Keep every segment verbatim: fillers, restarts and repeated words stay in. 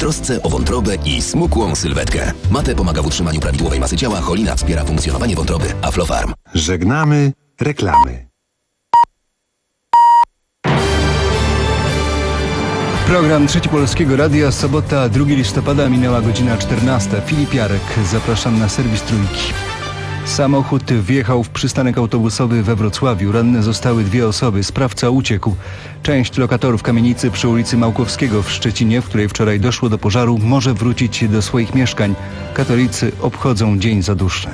trosce o wątrobę i smukłą sylwetkę. Mate pomaga w utrzymaniu prawidłowej masy ciała, Cholina wspiera funkcjonowanie wątroby. Aflofarm. Żegnamy reklamy. Program Trzeci Polskiego Radia, sobota drugiego listopada, minęła godzina czternasta. Filip Jarek, zapraszam na serwis Trójki. Samochód wjechał w przystanek autobusowy we Wrocławiu. Ranne zostały dwie osoby. Sprawca uciekł. Część lokatorów kamienicy przy ulicy Małkowskiego w Szczecinie, w której wczoraj doszło do pożaru, może wrócić do swoich mieszkań. Katolicy obchodzą Dzień Zaduszny.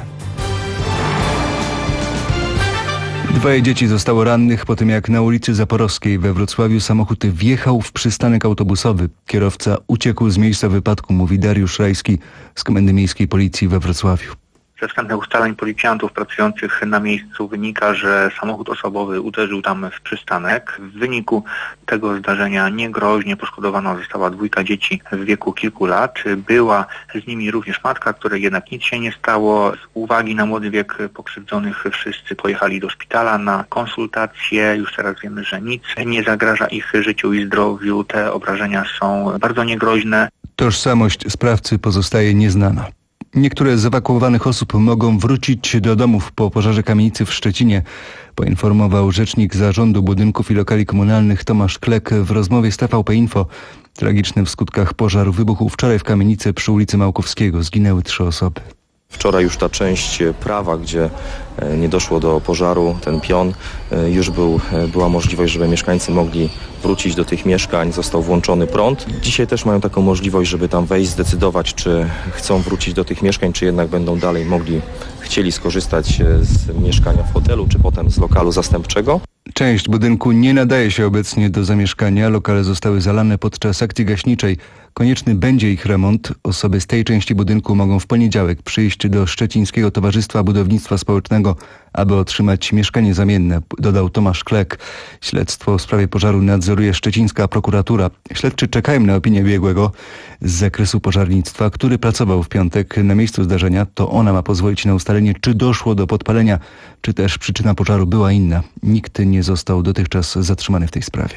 Dwoje dzieci zostało rannych po tym, jak na ulicy Zaporowskiej we Wrocławiu samochód wjechał w przystanek autobusowy. Kierowca uciekł z miejsca wypadku, mówi Dariusz Rajski z Komendy Miejskiej Policji we Wrocławiu. Ze wstępnych ustaleń policjantów pracujących na miejscu wynika, że samochód osobowy uderzył tam w przystanek. W wyniku tego zdarzenia niegroźnie poszkodowana została dwójka dzieci w wieku kilku lat. Była z nimi również matka, której jednak nic się nie stało. Z uwagi na młody wiek pokrzywdzonych wszyscy pojechali do szpitala na konsultacje. Już teraz wiemy, że nic nie zagraża ich życiu i zdrowiu. Te obrażenia są bardzo niegroźne. Tożsamość sprawcy pozostaje nieznana. Niektóre z ewakuowanych osób mogą wrócić do domów po pożarze kamienicy w Szczecinie, poinformował rzecznik Zarządu Budynków i Lokali Komunalnych Tomasz Klek w rozmowie z T V P Info. Tragiczny w skutkach pożar wybuchł wczoraj w kamienicy przy ulicy Małkowskiego. Zginęły trzy osoby. Wczoraj już ta część prawa, gdzie nie doszło do pożaru, ten pion, już był, była możliwość, żeby mieszkańcy mogli wrócić do tych mieszkań, został włączony prąd. Dzisiaj też mają taką możliwość, żeby tam wejść, zdecydować, czy chcą wrócić do tych mieszkań, czy jednak będą dalej mogli, chcieli skorzystać z mieszkania w hotelu, czy potem z lokalu zastępczego. Część budynku nie nadaje się obecnie do zamieszkania. Lokale zostały zalane podczas akcji gaśniczej. Konieczny będzie ich remont. Osoby z tej części budynku mogą w poniedziałek przyjść do Szczecińskiego Towarzystwa Budownictwa Społecznego, aby otrzymać mieszkanie zamienne, dodał Tomasz Klek. Śledztwo w sprawie pożaru nadzoruje szczecińska prokuratura. Śledczy czekają na opinię biegłego z zakresu pożarnictwa, który pracował w piątek na miejscu zdarzenia. To ona ma pozwolić na ustalenie, czy doszło do podpalenia, czy też przyczyna pożaru była inna. Nikt nie został dotychczas zatrzymany w tej sprawie.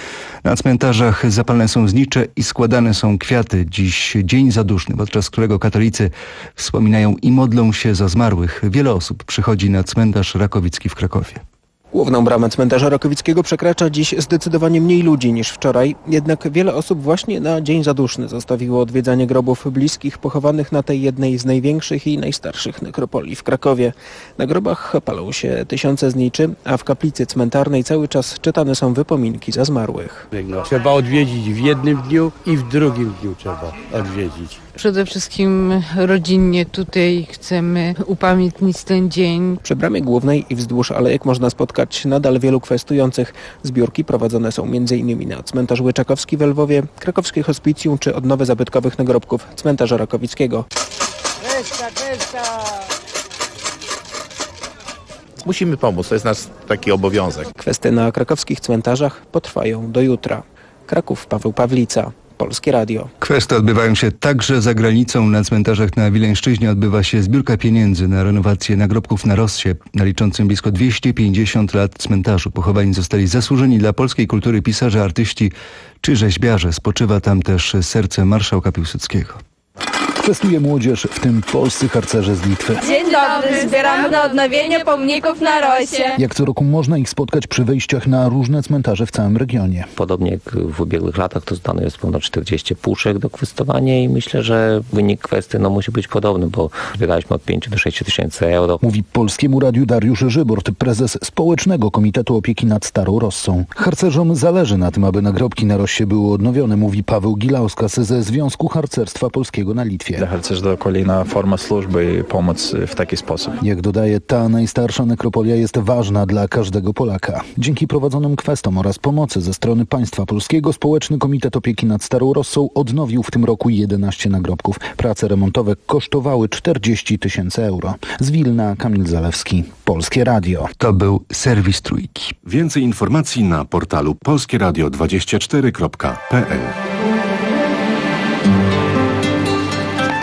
Na cmentarzach zapalane są znicze i składane są kwiaty. Dziś Dzień Zaduszny, podczas którego katolicy wspominają i modlą się za zmarłych. Wiele osób przychodzi na cmentarz Rakowicki w Krakowie. Główną bramę cmentarza Rakowickiego przekracza dziś zdecydowanie mniej ludzi niż wczoraj. Jednak wiele osób właśnie na Dzień Zaduszny zostawiło odwiedzanie grobów bliskich pochowanych na tej jednej z największych i najstarszych nekropolii w Krakowie. Na grobach palą się tysiące zniczy, a w kaplicy cmentarnej cały czas czytane są wypominki za zmarłych. Trzeba odwiedzić w jednym dniu i w drugim dniu trzeba odwiedzić. Przede wszystkim rodzinnie tutaj chcemy upamiętnić ten dzień. Przy bramie głównej i wzdłuż alejek można spotkać nadal wielu kwestujących. Zbiórki prowadzone są m.in. na cmentarz Łyczakowski w Lwowie, krakowskie hospicjum czy odnowy zabytkowych nagrobków cmentarza Rakowickiego. Kresta, kresta! Musimy pomóc, to jest nasz taki obowiązek. Kwestie na krakowskich cmentarzach potrwają do jutra. Kraków, Paweł Pawlica. Polskie Radio. Kwestie odbywają się także za granicą. Na cmentarzach na Wileńszczyźnie odbywa się zbiórka pieniędzy na renowację nagrobków na Rossie, na liczącym blisko dwieście pięćdziesiąt lat cmentarzu. Pochowani zostali zasłużeni dla polskiej kultury pisarze, artyści czy rzeźbiarze. Spoczywa tam też serce marszałka Piłsudskiego. Kwestuje młodzież, w tym polscy harcerze z Litwy. Dzień dobry, zbieramy na odnowienie pomników na Rosie. Jak co roku można ich spotkać przy wejściach na różne cmentarze w całym regionie. Podobnie jak w ubiegłych latach, to zdane jest ponad czterdzieści puszek do kwestowania i myślę, że wynik kwesty no, musi być podobny, bo zbieraliśmy od pięciu do sześciu tysięcy euro. Mówi Polskiemu Radiu Dariusz Żybort, prezes Społecznego Komitetu Opieki nad Starą Rossą. Harcerzom zależy na tym, aby nagrobki na Rossie były odnowione, mówi Paweł Gilauskas ze Związku Harcerstwa Polskiego na Litwie. Dla harcerzy to kolejna forma służby i pomoc w taki sposób. Jak dodaje, ta najstarsza nekropolia jest ważna dla każdego Polaka. Dzięki prowadzonym kwestom oraz pomocy ze strony państwa polskiego Społeczny Komitet Opieki nad Starą Rossą odnowił w tym roku jedenaście nagrobków. Prace remontowe kosztowały czterdzieści tysięcy euro. Z Wilna Kamil Zalewski, Polskie Radio. To był serwis Trójki. Więcej informacji na portalu polskie radio dwadzieścia cztery kropka p l.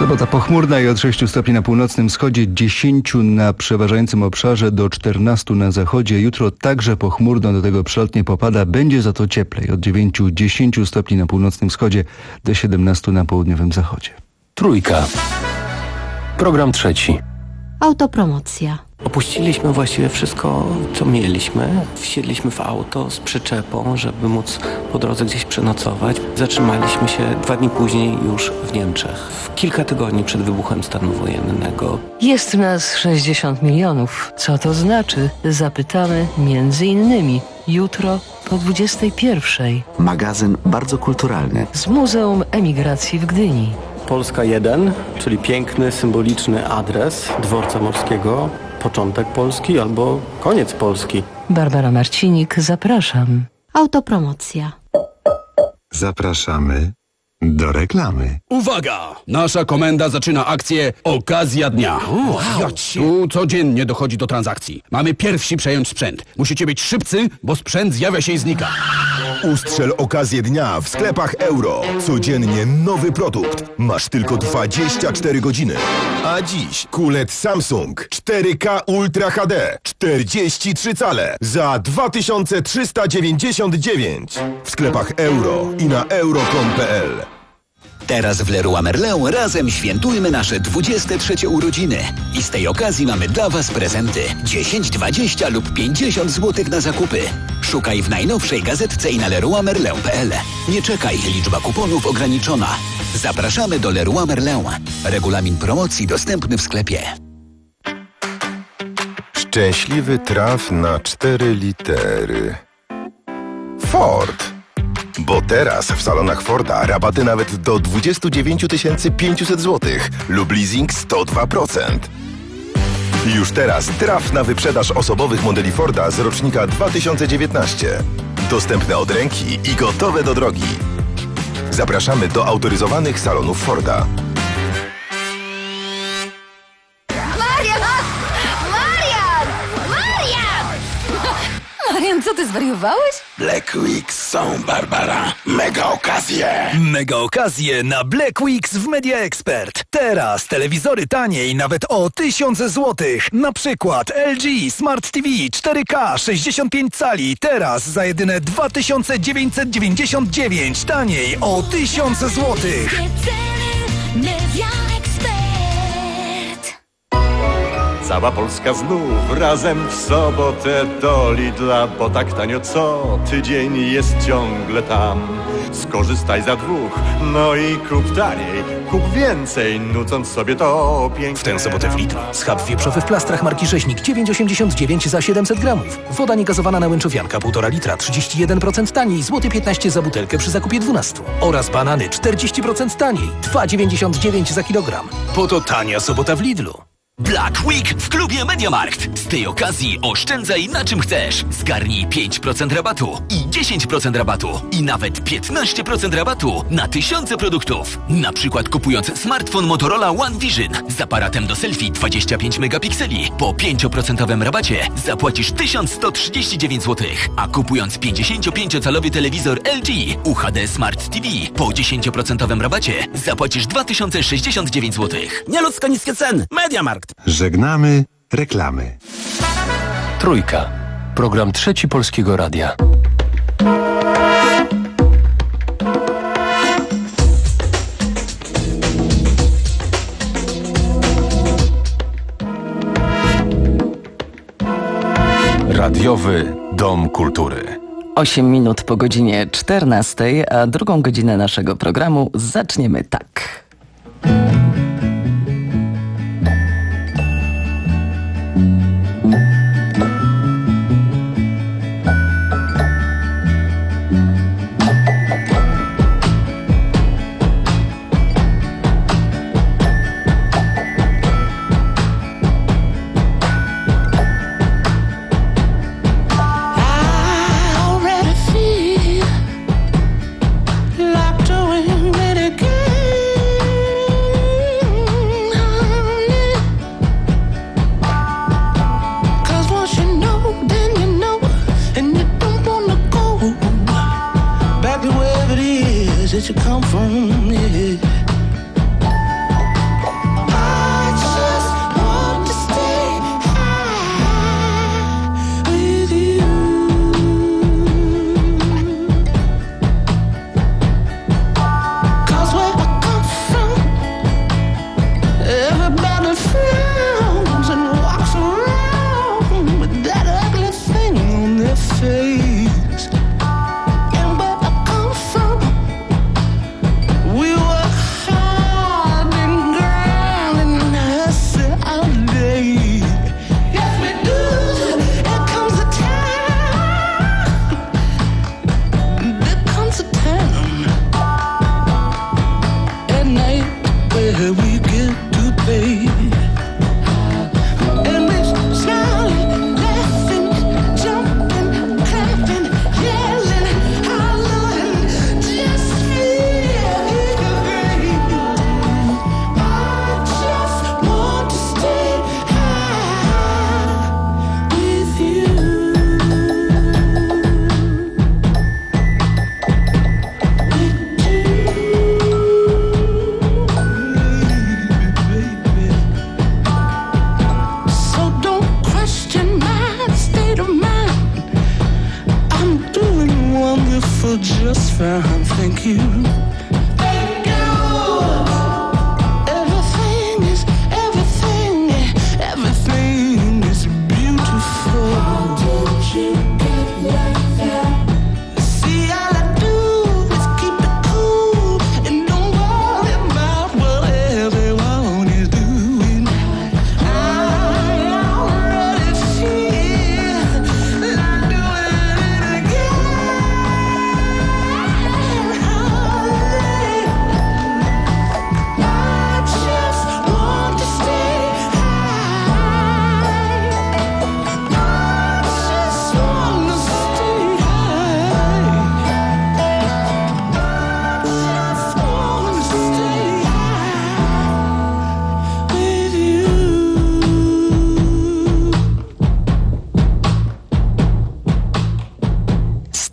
Sobota pochmurna i od sześciu stopni na północnym wschodzie, dziesięciu na przeważającym obszarze, do czternastu na zachodzie. Jutro także pochmurno, do tego przelotnie popada, będzie za to cieplej. Od dziewięciu do dziesięciu stopni na północnym wschodzie, do siedemnastu na południowym zachodzie. Trójka. Program trzeci. Autopromocja. Opuściliśmy właściwie wszystko, co mieliśmy. Wsiedliśmy w auto z przyczepą, żeby móc po drodze gdzieś przenocować. Zatrzymaliśmy się dwa dni później już w Niemczech. W kilka tygodni przed wybuchem stanu wojennego. Jest nas sześćdziesiąt milionów. Co to znaczy? Zapytamy między innymi jutro po dwudziestej pierwszej. Magazyn bardzo kulturalny. Z Muzeum Emigracji w Gdyni. Polska jeden, czyli piękny, symboliczny adres dworca morskiego. Początek Polski albo koniec Polski. Barbara Marcinik, zapraszam. Autopromocja. Zapraszamy do reklamy. Uwaga! Nasza komenda zaczyna akcję Okazja Dnia. Wow. Tu codziennie dochodzi do transakcji. Mamy pierwsi przejąć sprzęt. Musicie być szybcy, bo sprzęt zjawia się i znika. Ustrzel okazję dnia w sklepach Euro. Codziennie nowy produkt. Masz tylko dwadzieścia cztery godziny. A dziś kulet Samsung cztery K Ultra H D czterdzieści trzy cale za dwa tysiące trzysta dziewięćdziesiąt dziewięć. W sklepach Euro i na euro kropka com kropka p l. Teraz w Leroy Merlin razem świętujmy nasze dwudzieste trzecie urodziny. I z tej okazji mamy dla Was prezenty. dziesięć, dwadzieścia lub pięćdziesiąt złotych na zakupy. Szukaj w najnowszej gazetce i na leroy merlin kropka p l. Nie czekaj, liczba kuponów ograniczona. Zapraszamy do Leroy Merlin. Regulamin promocji dostępny w sklepie. Szczęśliwy traf na cztery litery. Ford. Bo teraz w salonach Forda rabaty nawet do dwadzieścia dziewięć tysięcy pięćset złotych lub leasing sto dwa procent. Już teraz traf na wyprzedaż osobowych modeli Forda z rocznika dwa tysiące dziewiętnastego. Dostępne od ręki i gotowe do drogi. Zapraszamy do autoryzowanych salonów Forda. Marian! Marian! Marian! Marian, co ty zwariowałeś? Black Weeks są, Barbara. Mega okazje. Mega okazje na Black Weeks w Media Expert. Teraz telewizory taniej nawet o tysiąc złotych. Na przykład L G Smart T V cztery K sześćdziesiąt pięć cali. Teraz za jedyne dwa tysiące dziewięćset dziewięćdziesiąt dziewięć. Taniej o tysiąc złotych. Media Expert. Cała Polska znów razem w sobotę do Lidla, bo tak tanio co tydzień jest ciągle tam. Skorzystaj za dwóch, no i kup taniej, kup więcej, nucąc sobie to piękne. W tę sobotę w Lidlu schab wieprzowy w plastrach marki Rzeźnik dziewięć osiemdziesiąt dziewięć za siedemset gramów. Woda niegazowana na łęczowianka półtora litra trzydzieści jeden procent taniej, złoty piętnaście za butelkę przy zakupie dwunastu. Oraz banany czterdzieści procent taniej, dwa dziewięćdziesiąt dziewięć za kilogram. Po to tania sobota w Lidlu. Black Week w klubie MediaMarkt. Z tej okazji oszczędzaj na czym chcesz. Zgarnij pięć procent rabatu i dziesięć procent rabatu i nawet piętnaście procent rabatu na tysiące produktów. Na przykład kupując smartfon Motorola One Vision z aparatem do selfie dwadzieścia pięć megapikseli po pięć procent rabacie zapłacisz tysiąc sto trzydzieści dziewięć złotych, a kupując pięćdziesięciopięciocalowy telewizor L G U H D Smart T V po dziesięć procent rabacie zapłacisz dwa tysiące sześćdziesiąt dziewięć złotych. Nieludzko niskie ceny. MediaMarkt. Żegnamy reklamy. Trójka. Program trzeci Polskiego Radia. Radiowy Dom Kultury. osiem minut po godzinie czternastej, a drugą godzinę naszego programu zaczniemy tak. That you come from, yeah.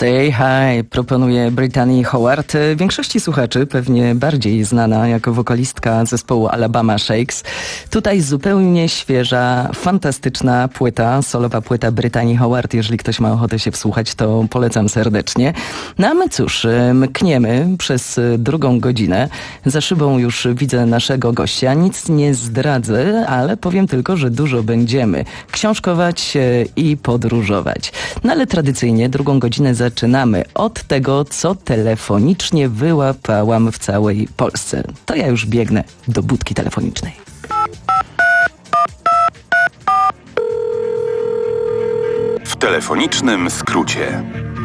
Say Hi proponuje Brittany Howard. Większości słuchaczy pewnie bardziej znana jako wokalistka zespołu Alabama Shakes. Tutaj zupełnie świeża, fantastyczna płyta, solowa płyta Brittany Howard. Jeżeli ktoś ma ochotę się wsłuchać, to polecam serdecznie. No a my cóż, mkniemy przez drugą godzinę. Za szybą już widzę naszego gościa. Nic nie zdradzę, ale powiem tylko, że dużo będziemy książkować i podróżować. No ale tradycyjnie drugą godzinę zaczynamy od tego, co telefonicznie wyłapałam w całej Polsce. To ja już biegnę do budki telefonicznej. W telefonicznym skrócie.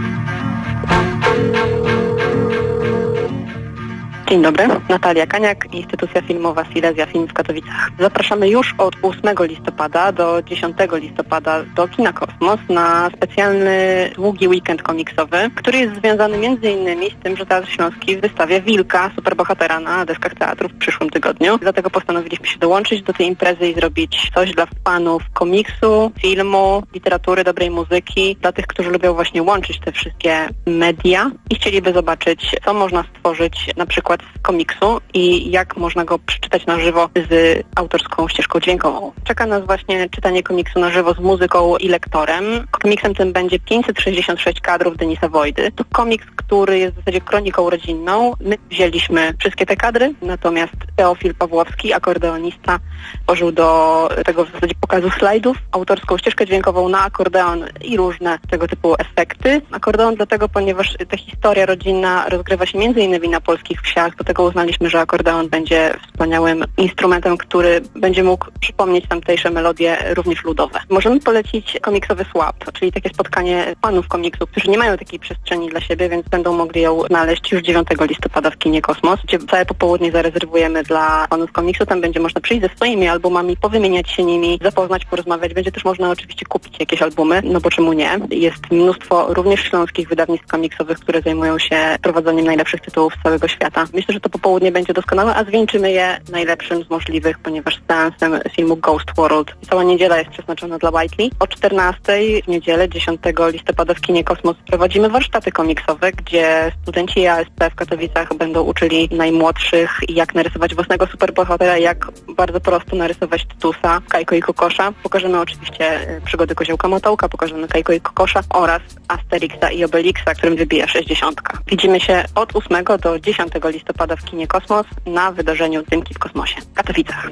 Dzień dobry, Natalia Kaniak, Instytucja Filmowa Silesia Film w Katowicach. Zapraszamy już od ósmego listopada do dziesiątego listopada do Kina Kosmos na specjalny, długi weekend komiksowy, który jest związany między innymi z tym, że Teatr Śląski wystawia Wilka, superbohatera na deskach teatru w przyszłym tygodniu. Dlatego postanowiliśmy się dołączyć do tej imprezy i zrobić coś dla fanów komiksu, filmu, literatury, dobrej muzyki, dla tych, którzy lubią właśnie łączyć te wszystkie media i chcieliby zobaczyć, co można stworzyć na przykład z komiksu i jak można go przeczytać na żywo z autorską ścieżką dźwiękową. Czeka nas właśnie czytanie komiksu na żywo z muzyką i lektorem. Komiksem tym będzie pięćset sześćdziesiąt sześć kadrów Denisa Wojdy. To komiks, który jest w zasadzie kroniką rodzinną. My wzięliśmy wszystkie te kadry, natomiast Teofil Pawłowski, akordeonista, tworzył do tego w zasadzie pokazu slajdów, autorską ścieżkę dźwiękową na akordeon i różne tego typu efekty. Akordeon dlatego, ponieważ ta historia rodzinna rozgrywa się między innymi na polskich wsiach. Do tego uznaliśmy, że akordeon będzie wspaniałym instrumentem, który będzie mógł przypomnieć tamtejsze melodie, również ludowe. Możemy polecić komiksowy swap, czyli takie spotkanie fanów komiksu, którzy nie mają takiej przestrzeni dla siebie, więc będą mogli ją znaleźć już dziewiątego listopada w kinie Kosmos, gdzie całe popołudnie zarezerwujemy dla fanów komiksu. Tam będzie można przyjść ze swoimi albumami, powymieniać się nimi, zapoznać, porozmawiać. Będzie też można oczywiście kupić jakieś albumy, no bo czemu nie? Jest mnóstwo również śląskich wydawnictw komiksowych, które zajmują się prowadzeniem najlepszych tytułów z całego świata. Myślę, że to popołudnie będzie doskonałe, a zwieńczymy je najlepszym z możliwych, ponieważ seansem filmu Ghost World. Cała niedziela jest przeznaczona dla Whiteley. O czternastej w niedzielę, dziesiątego listopada w kinie Kosmos prowadzimy warsztaty komiksowe, gdzie studenci A S P w Katowicach będą uczyli najmłodszych, jak narysować własnego superbohatera, jak bardzo prosto narysować Tytusa, Kajko i Kokosza. Pokażemy oczywiście przygody Koziołka Motołka, pokażemy Kajko i Kokosza oraz Asterixa i Obelixa, którym wybija sześćdziesiątka. Widzimy się od ósmego do dziesiątego listopada w kinie Kosmos na wydarzeniu Dymki w kosmosie w Katowicach.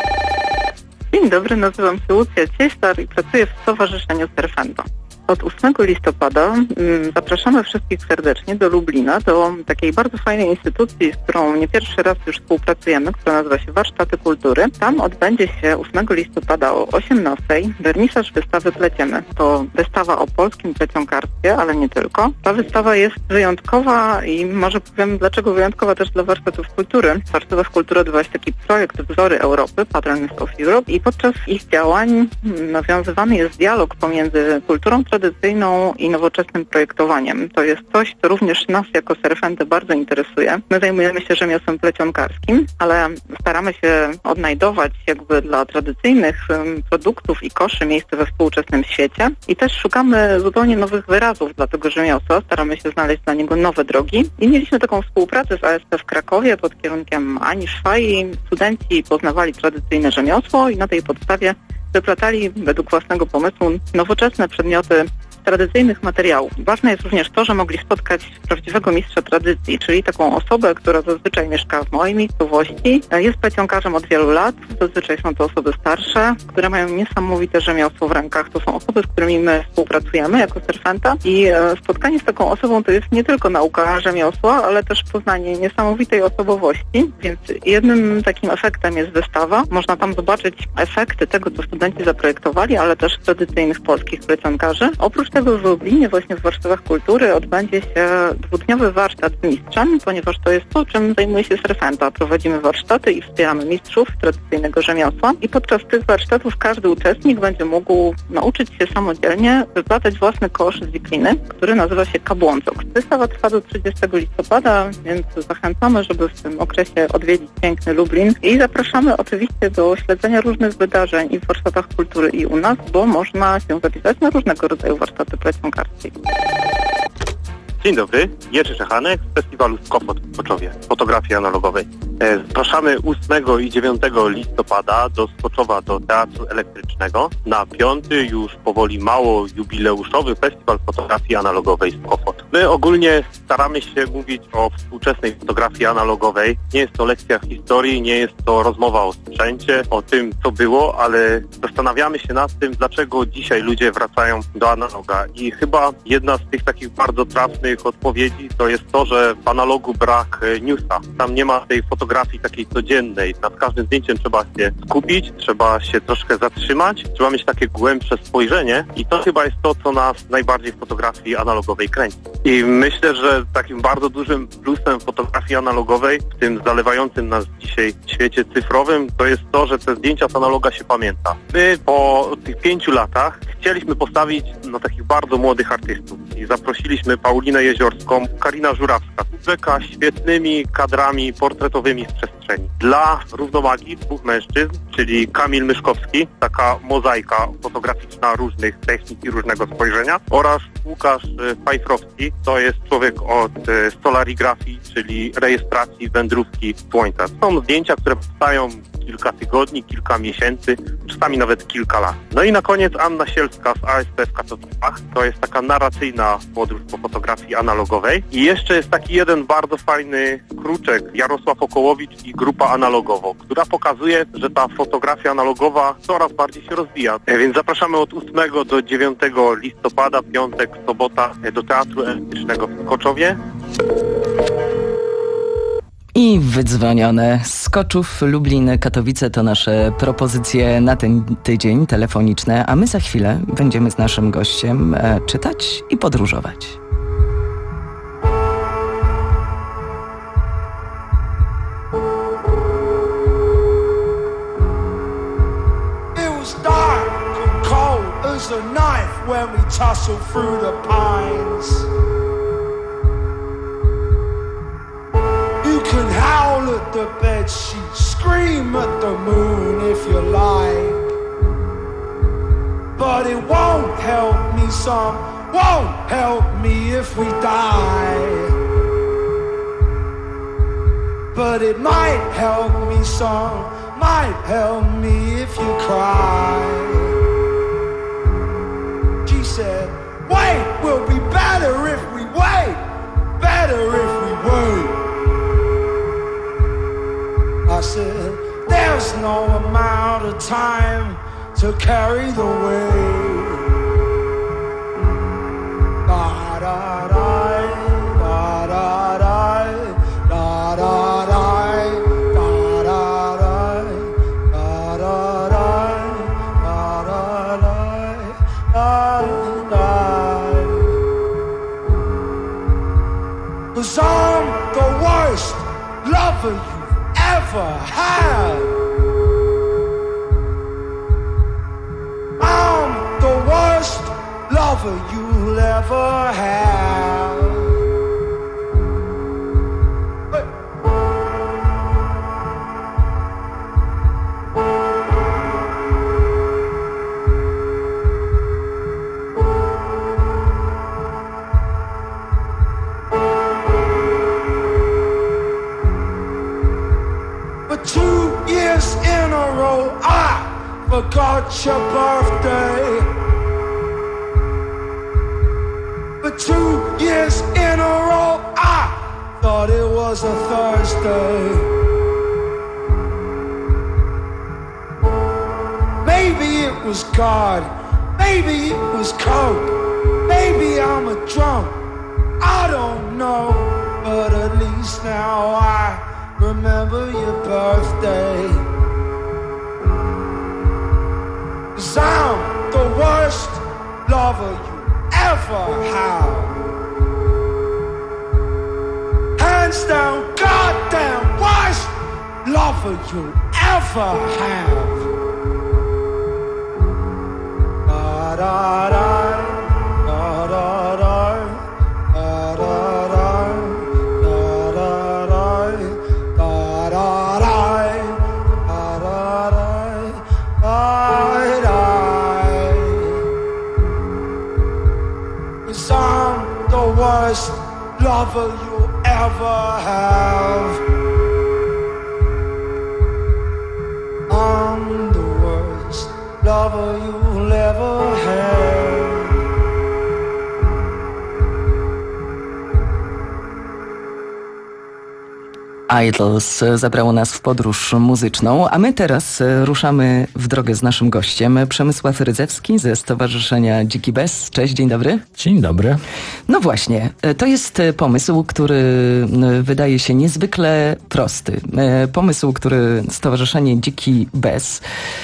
Dzień dobry, nazywam się Lucja Cieślar i pracuję w Stowarzyszeniu Surfendo. Od ósmego listopada mm, zapraszamy wszystkich serdecznie do Lublina, do takiej bardzo fajnej instytucji, z którą nie pierwszy raz już współpracujemy, która nazywa się Warsztaty Kultury. Tam odbędzie się ósmego listopada o osiemnastej wernisaż wystawy Pleciemy. To wystawa o polskim plecionkarstwie, ale nie tylko. Ta wystawa jest wyjątkowa i może powiem, dlaczego wyjątkowa też dla Warsztatów Kultury. W Warsztatach Kultury odbywa się taki projekt Wzory Europy, Patterns of Europe, i podczas ich działań nawiązywany jest dialog pomiędzy kulturą tradycyjną i nowoczesnym projektowaniem. To jest coś, co również nas jako Surfendy bardzo interesuje. My zajmujemy się rzemiosłem plecionkarskim, ale staramy się odnajdować jakby dla tradycyjnych produktów i koszy miejsce we współczesnym świecie i też szukamy zupełnie nowych wyrazów dla tego rzemiosła. Staramy się znaleźć dla niego nowe drogi i mieliśmy taką współpracę z A S P w Krakowie pod kierunkiem Ani Szwaj. Studenci poznawali tradycyjne rzemiosło i na tej podstawie wyplatali według własnego pomysłu nowoczesne przedmioty z tradycyjnych materiałów. Ważne jest również to, że mogli spotkać prawdziwego mistrza tradycji, czyli taką osobę, która zazwyczaj mieszka w mojej miejscowości, jest plecionkarzem od wielu lat, zazwyczaj są to osoby starsze, które mają niesamowite rzemiosło w rękach. To są osoby, z którymi my współpracujemy jako Surfenta i spotkanie z taką osobą to jest nie tylko nauka rzemiosła, ale też poznanie niesamowitej osobowości, więc jednym takim efektem jest wystawa. Można tam zobaczyć efekty tego, co studenci zaprojektowali, ale też tradycyjnych polskich plecionkarzy. Oprócz tego w Lublinie właśnie w Warsztatach Kultury odbędzie się dwudniowy warsztat z mistrzem, ponieważ to jest to, czym zajmuje się Surfenta. Prowadzimy warsztaty i wspieramy mistrzów tradycyjnego rzemiosła i podczas tych warsztatów każdy uczestnik będzie mógł nauczyć się samodzielnie wyplatać własny kosz z wikliny, który nazywa się kabłącok. Wystawa trwa do trzydziestego listopada, więc zachęcamy, żeby w tym okresie odwiedzić piękny Lublin i zapraszamy oczywiście do śledzenia różnych wydarzeń i w Warsztatach Kultury i u nas, bo można się zapisać na różnego rodzaju warsztaty plecionkarskie. Dzień dobry, Jerzy Czechanek z festiwalu Skofot w Skoczowie, fotografii analogowej. Zapraszamy ósmego i dziewiątego listopada do Skoczowa, do Teatru Elektrycznego na piąty już powoli mało jubileuszowy festiwal fotografii analogowej Skofot. My ogólnie staramy się mówić o współczesnej fotografii analogowej. Nie jest to lekcja historii, nie jest to rozmowa o sprzęcie, o tym co było, ale zastanawiamy się nad tym, dlaczego dzisiaj ludzie wracają do analoga. I chyba jedna z tych takich bardzo trafnych odpowiedzi to jest to, że w analogu brak newsa. Tam nie ma tej fotografii takiej codziennej. Nad każdym zdjęciem trzeba się skupić, trzeba się troszkę zatrzymać, trzeba mieć takie głębsze spojrzenie i to chyba jest to, co nas najbardziej w fotografii analogowej kręci. I myślę, że takim bardzo dużym plusem fotografii analogowej w tym zalewającym nas dzisiaj świecie cyfrowym to jest to, że te zdjęcia z analoga się pamięta. My po tych pięciu latach chcieliśmy postawić na takich bardzo młodych artystów i zaprosiliśmy Paulinę Jeziorską, Karina Żurawska, rzeka świetnymi kadrami portretowymi z przestrzeni. Dla równomagi dwóch mężczyzn, czyli Kamil Myszkowski, taka mozaika fotograficzna różnych technik i różnego spojrzenia, oraz Łukasz Fajfrowski, to jest człowiek od solarigrafii, czyli rejestracji wędrówki słońca. Są zdjęcia, które powstają kilka tygodni, kilka miesięcy, czasami nawet kilka lat. No i na koniec Anna Sielska z A S P w Katowicach. To jest taka narracyjna podróż po fotografii analogowej. I jeszcze jest taki jeden bardzo fajny kruczek, Jarosław Okołowicz i Grupa Analogowo, która pokazuje, że ta fotografia analogowa coraz bardziej się rozwija. Więc zapraszamy od ósmego do dziewiątego listopada, piątek, sobota do Teatru Elektrycznego w Skoczowie. I wydzwonione. Skoczów, Lublin, Katowice to nasze propozycje na ten tydzień telefoniczne, a my za chwilę będziemy z naszym gościem e, czytać i podróżować. It was dark and cold as a knife when we tussled through the pines. You can howl at the bedsheet, scream at the moon if you like, but it won't help me some, won't help me if we die. But it might help me some, might help me if you cry. She said, wait, we'll be better if we wait, better if we wait. I said, there's no amount of time to carry the weight. Da da da, da da da, da da da, da da da, da da da, da da da, da. 'Cause I'm the worst lover you ever had. I'm the worst lover you'll ever have. Hey. But two years in a row I forgot your birthday. But two years in a row I thought it was a Thursday. Maybe it was God, maybe it was coke, maybe I'm a drunk, I don't know. But at least now I remember your birthday. 'Cause I'm the worst lover you ever have. Hands down, goddamn worst lover you ever have. Da da da, da da da, da da da, da da da. Da da da, da da da, da da. 'Cause I'm the worst lover you'll ever have. I'm the worst lover you'll ever have. Idols zabrało nas w podróż muzyczną, a my teraz ruszamy w drogę z naszym gościem, Przemysław Rydzewski ze Stowarzyszenia Dziki Bez. Cześć, dzień dobry. Dzień dobry. No właśnie, to jest pomysł, który wydaje się niezwykle prosty. Pomysł, który Stowarzyszenie Dziki Bez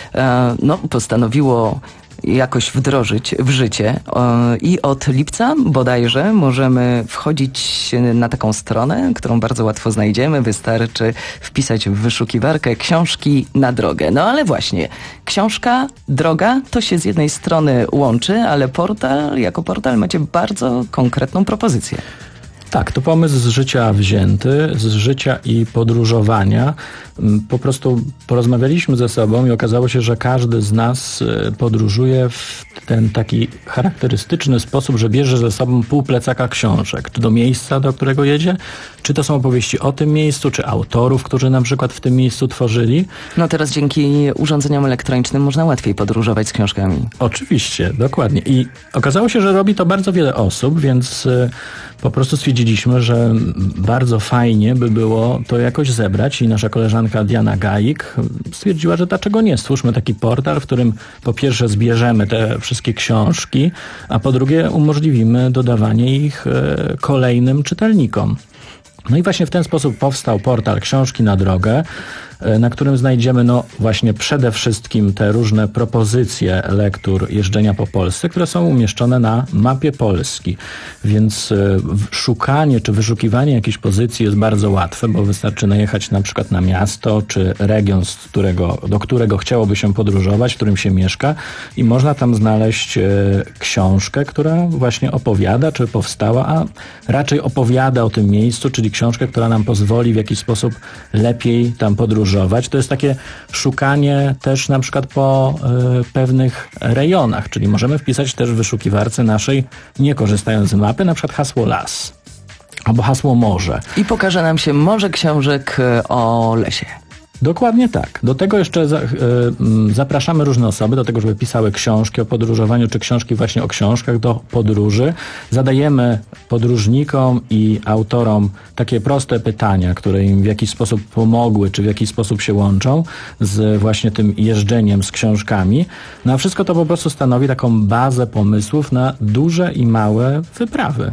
no, postanowiło jakoś wdrożyć w życie i od lipca bodajże możemy wchodzić na taką stronę, którą bardzo łatwo znajdziemy. Wystarczy wpisać w wyszukiwarkę książki na drogę. No ale właśnie, książka, droga to się z jednej strony łączy, ale portal, jako portal macie bardzo konkretną propozycję. Tak, to pomysł z życia wzięty, z życia i podróżowania. Po prostu porozmawialiśmy ze sobą i okazało się, że każdy z nas podróżuje w ten taki charakterystyczny sposób, że bierze ze sobą pół plecaka książek. Czy do miejsca, do którego jedzie, czy to są opowieści o tym miejscu, czy autorów, którzy na przykład w tym miejscu tworzyli. No teraz dzięki urządzeniom elektronicznym można łatwiej podróżować z książkami. Oczywiście, dokładnie. I okazało się, że robi to bardzo wiele osób, więc po prostu stwierdziliśmy, że bardzo fajnie by było to jakoś zebrać i nasza koleżanka Diana Gajik stwierdziła, że dlaczego nie? Stwórzmy taki portal, w którym po pierwsze zbierzemy te wszystkie książki, a po drugie umożliwimy dodawanie ich kolejnym czytelnikom. No i właśnie w ten sposób powstał portal Książki na drogę, na którym znajdziemy no właśnie przede wszystkim te różne propozycje lektur jeżdżenia po Polsce, które są umieszczone na mapie Polski. Więc szukanie czy wyszukiwanie jakiejś pozycji jest bardzo łatwe, bo wystarczy najechać na przykład na miasto czy region, z którego, do którego chciałoby się podróżować, w którym się mieszka i można tam znaleźć książkę, która właśnie opowiada, czy powstała, a raczej opowiada o tym miejscu, czyli książkę, która nam pozwoli w jakiś sposób lepiej tam podróżować. To jest takie szukanie też na przykład po y, pewnych rejonach, czyli możemy wpisać też w wyszukiwarce naszej, nie korzystając z mapy, na przykład hasło las albo hasło morze. I pokaże nam się morze książek o lesie. Dokładnie tak. Do tego jeszcze za, y, y, zapraszamy różne osoby do tego, żeby pisały książki o podróżowaniu, czy książki właśnie o książkach do podróży. Zadajemy podróżnikom i autorom takie proste pytania, które im w jakiś sposób pomogły, czy w jakiś sposób się łączą z właśnie tym jeżdżeniem z książkami. No a wszystko to po prostu stanowi taką bazę pomysłów na duże i małe wyprawy.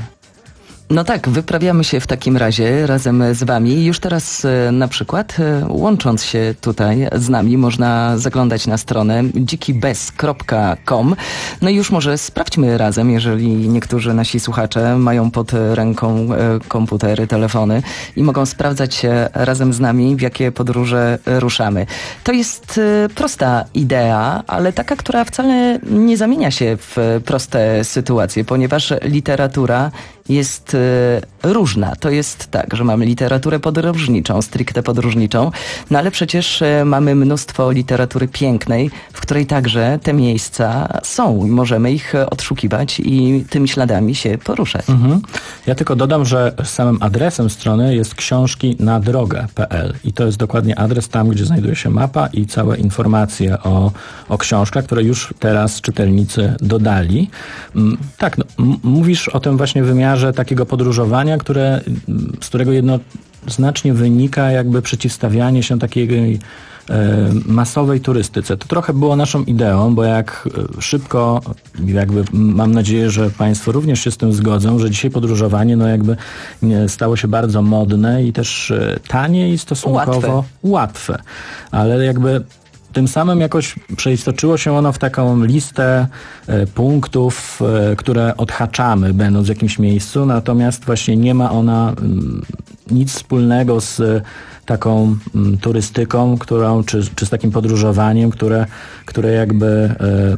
No tak, wyprawiamy się w takim razie razem z wami. Już teraz na przykład łącząc się tutaj z nami można zaglądać na stronę dziki bez kropka com. No i już może sprawdźmy razem, jeżeli niektórzy nasi słuchacze mają pod ręką komputery, telefony i mogą sprawdzać się razem z nami, w jakie podróże ruszamy. To jest prosta idea, ale taka, która wcale nie zamienia się w proste sytuacje, ponieważ literatura jest różna. To jest tak, że mamy literaturę podróżniczą, stricte podróżniczą, no ale przecież mamy mnóstwo literatury pięknej, w której także te miejsca są i możemy ich odszukiwać i tymi śladami się poruszać. Mhm. Ja tylko dodam, że samym adresem strony jest książki na drogę kropka p l i to jest dokładnie adres tam, gdzie znajduje się mapa i całe informacje o, o książkach, które już teraz czytelnicy dodali. Tak, no, m- mówisz o tym właśnie wymiarze takiego podróżowania, które, z którego jednoznacznie wynika jakby przeciwstawianie się takiej e, masowej turystyce. To trochę było naszą ideą, bo jak szybko, jakby mam nadzieję, że Państwo również się z tym zgodzą, że dzisiaj podróżowanie no jakby stało się bardzo modne i też tanie i stosunkowo łatwe. łatwe. Ale jakby tym samym jakoś przeistoczyło się ono w taką listę e, punktów, e, które odhaczamy, będąc w jakimś miejscu, natomiast właśnie nie ma ona m, nic wspólnego z e, taką m, turystyką, którą, czy, czy z takim podróżowaniem, które, które jakby e,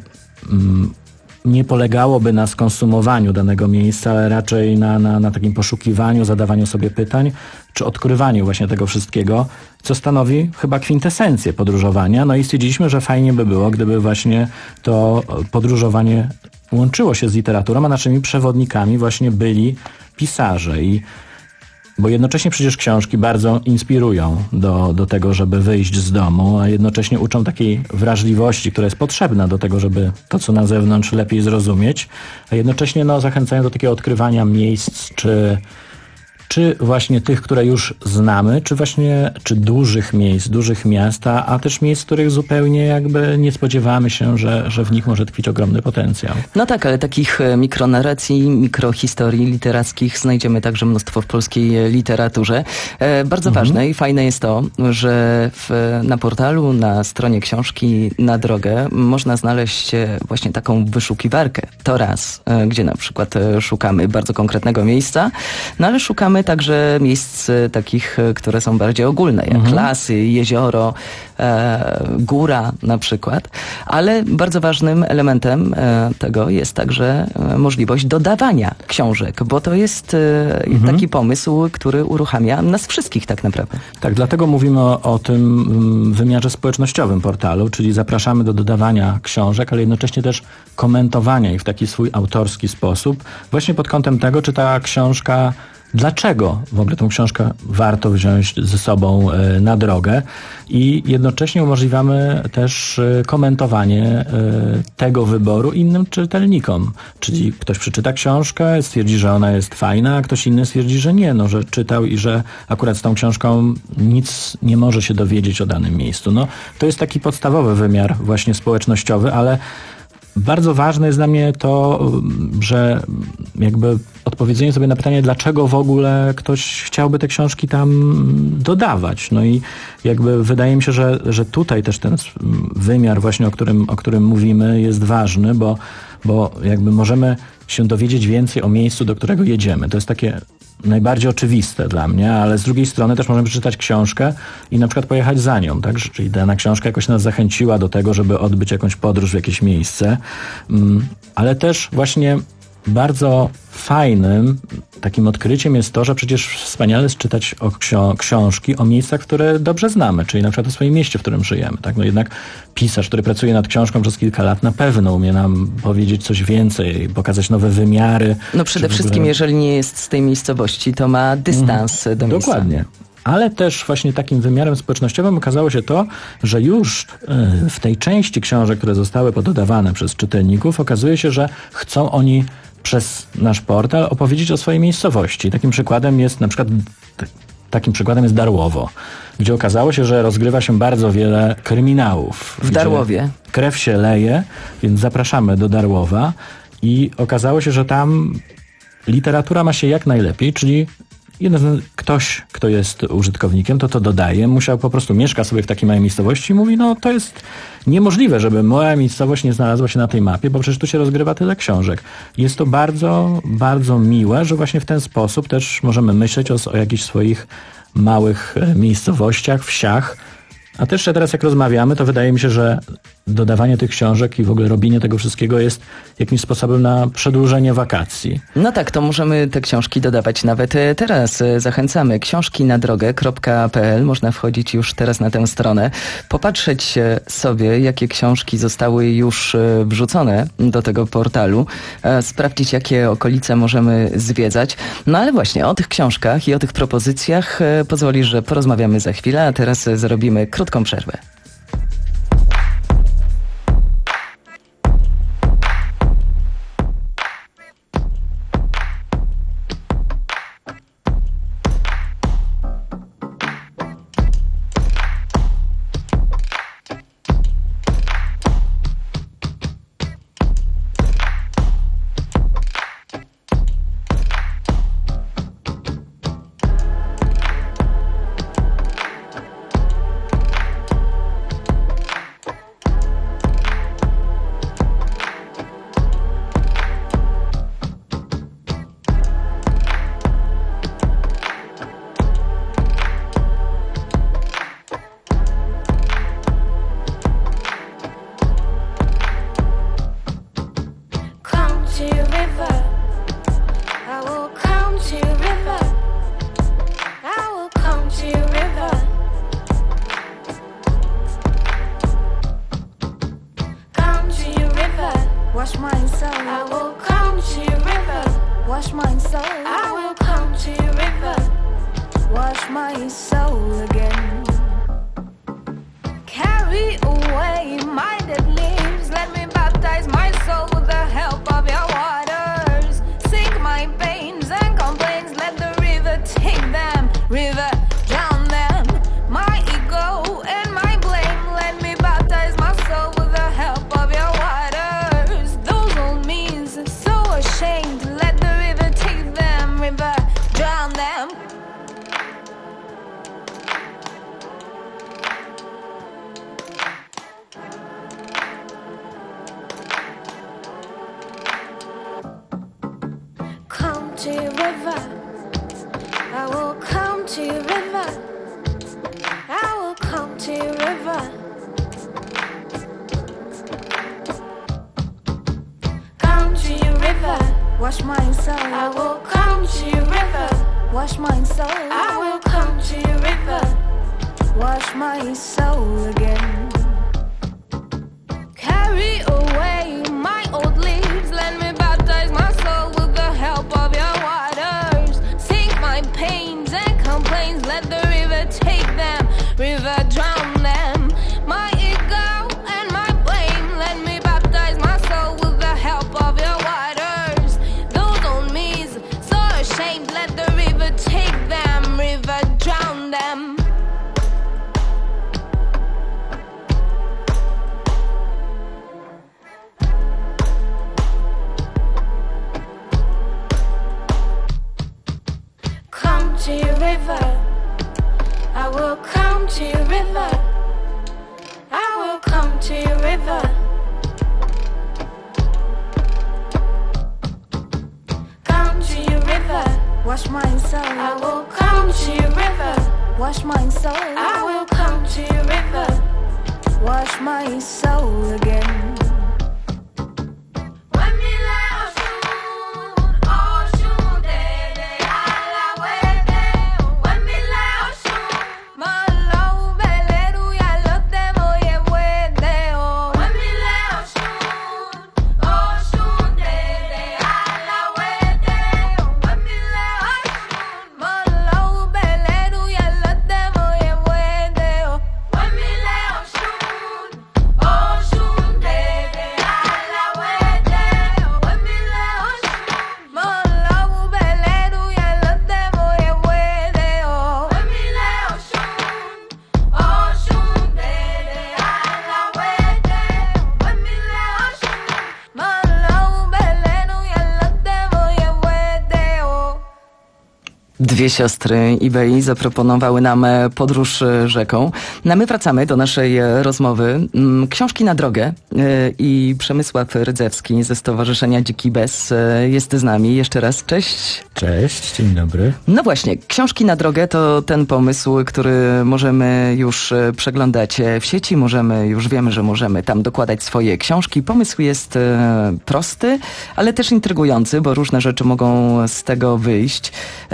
m, nie polegałoby na skonsumowaniu danego miejsca, ale raczej na, na, na takim poszukiwaniu, zadawaniu sobie pytań, czy odkrywaniu właśnie tego wszystkiego, co stanowi chyba kwintesencję podróżowania. No i stwierdziliśmy, że fajnie by było, gdyby właśnie to podróżowanie łączyło się z literaturą, a naszymi przewodnikami właśnie byli pisarze. I Bo jednocześnie przecież książki bardzo inspirują do, do tego, żeby wyjść z domu, a jednocześnie uczą takiej wrażliwości, która jest potrzebna do tego, żeby to, co na zewnątrz, lepiej zrozumieć, a jednocześnie no, zachęcają do takiego odkrywania miejsc, czy czy właśnie tych, które już znamy, czy właśnie, czy dużych miejsc, dużych miast, a, a też miejsc, których zupełnie jakby nie spodziewamy się, że, że w nich może tkwić ogromny potencjał. No tak, ale takich mikronarracji, mikrohistorii literackich znajdziemy także mnóstwo w polskiej literaturze. E, bardzo mhm. ważne i fajne jest to, że w, na portalu, na stronie książki na drogę można znaleźć właśnie taką wyszukiwarkę. To raz, e, gdzie na przykład szukamy bardzo konkretnego miejsca, no ale szukamy także miejsc takich, które są bardziej ogólne, jak mhm. lasy, jezioro, e, góra na przykład. Ale bardzo ważnym elementem e, tego jest także e, możliwość dodawania książek, bo to jest e, mhm. taki pomysł, który uruchamia nas wszystkich tak naprawdę. Tak, dlatego mówimy o, o tym wymiarze społecznościowym portalu, czyli zapraszamy do dodawania książek, ale jednocześnie też komentowania ich w taki swój autorski sposób, właśnie pod kątem tego, czy ta książka dlaczego w ogóle tą książkę warto wziąć ze sobą na drogę i jednocześnie umożliwiamy też komentowanie tego wyboru innym czytelnikom. Czyli ktoś przeczyta książkę, stwierdzi, że ona jest fajna, a ktoś inny stwierdzi, że nie, no, że czytał i że akurat z tą książką nic nie może się dowiedzieć o danym miejscu. No, to jest taki podstawowy wymiar właśnie społecznościowy, ale bardzo ważne jest dla mnie to, że jakby odpowiedzenie sobie na pytanie, dlaczego w ogóle ktoś chciałby te książki tam dodawać. No i jakby wydaje mi się, że, że tutaj też ten wymiar właśnie, o którym, o którym mówimy, jest ważny, bo, bo jakby możemy się dowiedzieć więcej o miejscu, do którego jedziemy. To jest takie najbardziej oczywiste dla mnie, ale z drugiej strony też możemy przeczytać książkę i na przykład pojechać za nią, tak? Czyli dana książka jakoś nas zachęciła do tego, żeby odbyć jakąś podróż w jakieś miejsce, ale też właśnie bardzo fajnym takim odkryciem jest to, że przecież wspaniale jest czytać o ksio- książki o miejscach, które dobrze znamy, czyli na przykład o swoim mieście, w którym żyjemy. Tak? No jednak pisarz, który pracuje nad książką przez kilka lat, na pewno umie nam powiedzieć coś więcej, pokazać nowe wymiary. No przede wszystkim, ogóle... jeżeli nie jest z tej miejscowości, to ma dystans mm, do miejsca. Dokładnie. Ale też właśnie takim wymiarem społecznościowym okazało się to, że już w tej części książek, które zostały pododawane przez czytelników, okazuje się, że chcą oni przez nasz portal opowiedzieć o swojej miejscowości. Takim przykładem jest na przykład takim przykładem jest Darłowo, gdzie okazało się, że rozgrywa się bardzo wiele kryminałów. W Darłowie. Krew się leje, więc zapraszamy do Darłowa i okazało się, że tam literatura ma się jak najlepiej, czyli jeden, ktoś, kto jest użytkownikiem, to to dodaje, musiał po prostu, mieszka sobie w takiej małej miejscowości i mówi, no to jest niemożliwe, żeby moja miejscowość nie znalazła się na tej mapie, bo przecież tu się rozgrywa tyle książek. Jest to bardzo, bardzo miłe, że właśnie w ten sposób też możemy myśleć o, o jakichś swoich małych miejscowościach, wsiach. A też teraz jak rozmawiamy, to wydaje mi się, że dodawanie tych książek i w ogóle robienie tego wszystkiego jest jakimś sposobem na przedłużenie wakacji. No tak, to możemy te książki dodawać nawet teraz. Zachęcamy. książki na drogę kropka p l. Można wchodzić już teraz na tę stronę, popatrzeć sobie, jakie książki zostały już wrzucone do tego portalu, sprawdzić, jakie okolice możemy zwiedzać. No ale właśnie o tych książkach i o tych propozycjach pozwolisz, że porozmawiamy za chwilę, a teraz zrobimy krótką przerwę. river. I will come to your river. I will come to your river. Come to your river. Wash my soul. I will come to your river. Wash my soul. I will come to your river. Wash my soul again. Carry away my old leaves. Let me baptize my soul with the help of your waters. Sink my pains and complaints. Let the river take them. River drown them. My ego and my blame. Let me baptize my soul with the help of your waters. Those old me's so ashamed. Let the river take them. River drown them. Come to your river. I will come to your river. I will come to your river. Come to your river. Wash my soul. I will come to your river. Wash my soul. I will come to your river. Wash my soul again. Dwie siostry eBay zaproponowały nam podróż rzeką. No a my wracamy do naszej rozmowy. Książki na drogę i Przemysław Rydzewski ze Stowarzyszenia Dziki Bez jest z nami. Jeszcze raz cześć. Cześć, dzień dobry. No właśnie, Książki na drogę to ten pomysł, który możemy już przeglądać w sieci. Możemy, już wiemy, że możemy tam dokładać swoje książki. Pomysł jest prosty, ale też intrygujący, bo różne rzeczy mogą z tego wyjść.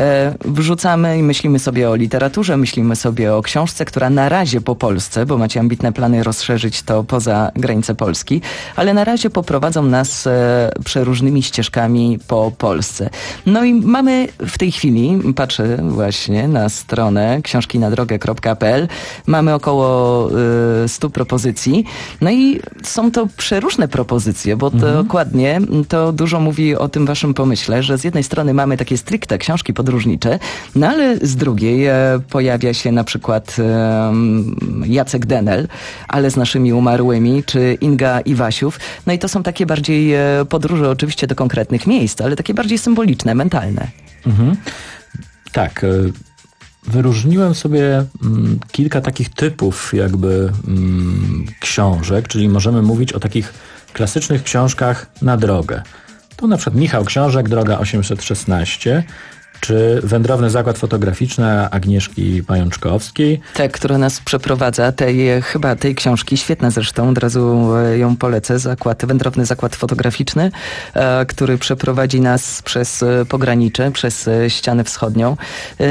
Wrzucamy i myślimy sobie o literaturze, myślimy sobie o książce, która na razie po Polsce, bo macie ambitne plany rozszerzyć to poza granice Polski, ale na razie poprowadzą nas e, przeróżnymi ścieżkami po Polsce. No i mamy w tej chwili, patrzę właśnie na stronę książki na drogę kropka p l, mamy około e, stu propozycji. No i są to przeróżne propozycje, bo mhm. dokładnie to dużo mówi o tym waszym pomyśle, że z jednej strony mamy takie stricte książki podróżnicze, no ale z drugiej e, pojawia się na przykład e, Jacek Denel, ale z naszymi umarłymi, czy Inga Iwasiów. No i to są takie bardziej e, podróże oczywiście do konkretnych miejsc, ale takie bardziej symboliczne, mentalne. Mhm. Tak. E, wyróżniłem sobie m, kilka takich typów jakby m, książek, czyli możemy mówić o takich klasycznych książkach na drogę. To na przykład Michał Książek, Droga osiemset szesnaście, czy Wędrowny Zakład Fotograficzny Agnieszki Pajączkowskiej. Te, które nas przeprowadza, tej, chyba tej książki, świetna zresztą, od razu ją polecę, zakład, Wędrowny Zakład Fotograficzny, e, który przeprowadzi nas przez pogranicze, przez ścianę wschodnią e,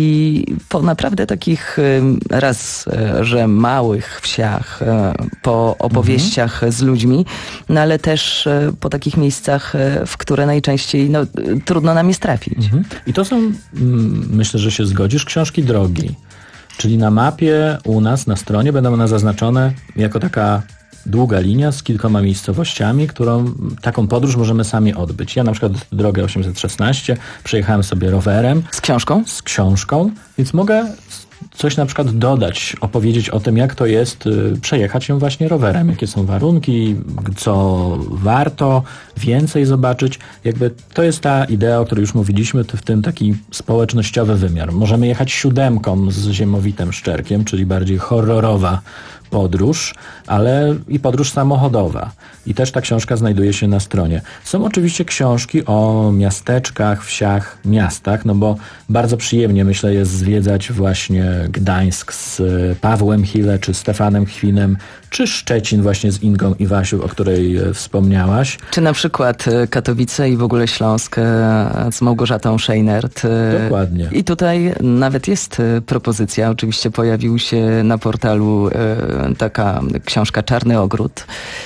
i po naprawdę takich e, raz, e, że małych wsiach, e, po opowieściach mhm. z ludźmi, no ale też e, po takich miejscach, e, w które najczęściej no, trudno nam jest trafić. Mhm. I to To są, myślę, że się zgodzisz, książki drogi. Czyli na mapie u nas, na stronie będą one zaznaczone jako taka długa linia z kilkoma miejscowościami, którą taką podróż możemy sami odbyć. Ja na przykład drogę osiemset szesnaście przejechałem sobie rowerem. Z książką? Z książką, więc mogę coś na przykład dodać, opowiedzieć o tym, jak to jest y, przejechać ją właśnie rowerem, jakie są warunki, co warto więcej zobaczyć. Jakby to jest ta idea, o której już mówiliśmy, to w tym taki społecznościowy wymiar. Możemy jechać siódemką z Ziemowitem Szczerkiem, czyli bardziej horrorowa podróż, ale i podróż samochodowa. I też ta książka znajduje się na stronie. Są oczywiście książki o miasteczkach, wsiach, miastach, no bo bardzo przyjemnie, myślę, jest zwiedzać właśnie Gdańsk z Pawłem Hille, czy Stefanem Chwinem, czy Szczecin właśnie z Ingą Iwasiuk, o której wspomniałaś. Czy na przykład Katowice i w ogóle Śląsk z Małgorzatą Szejnert. Dokładnie. I tutaj nawet jest propozycja, oczywiście pojawił się na portalu taka książka Czarny Ogród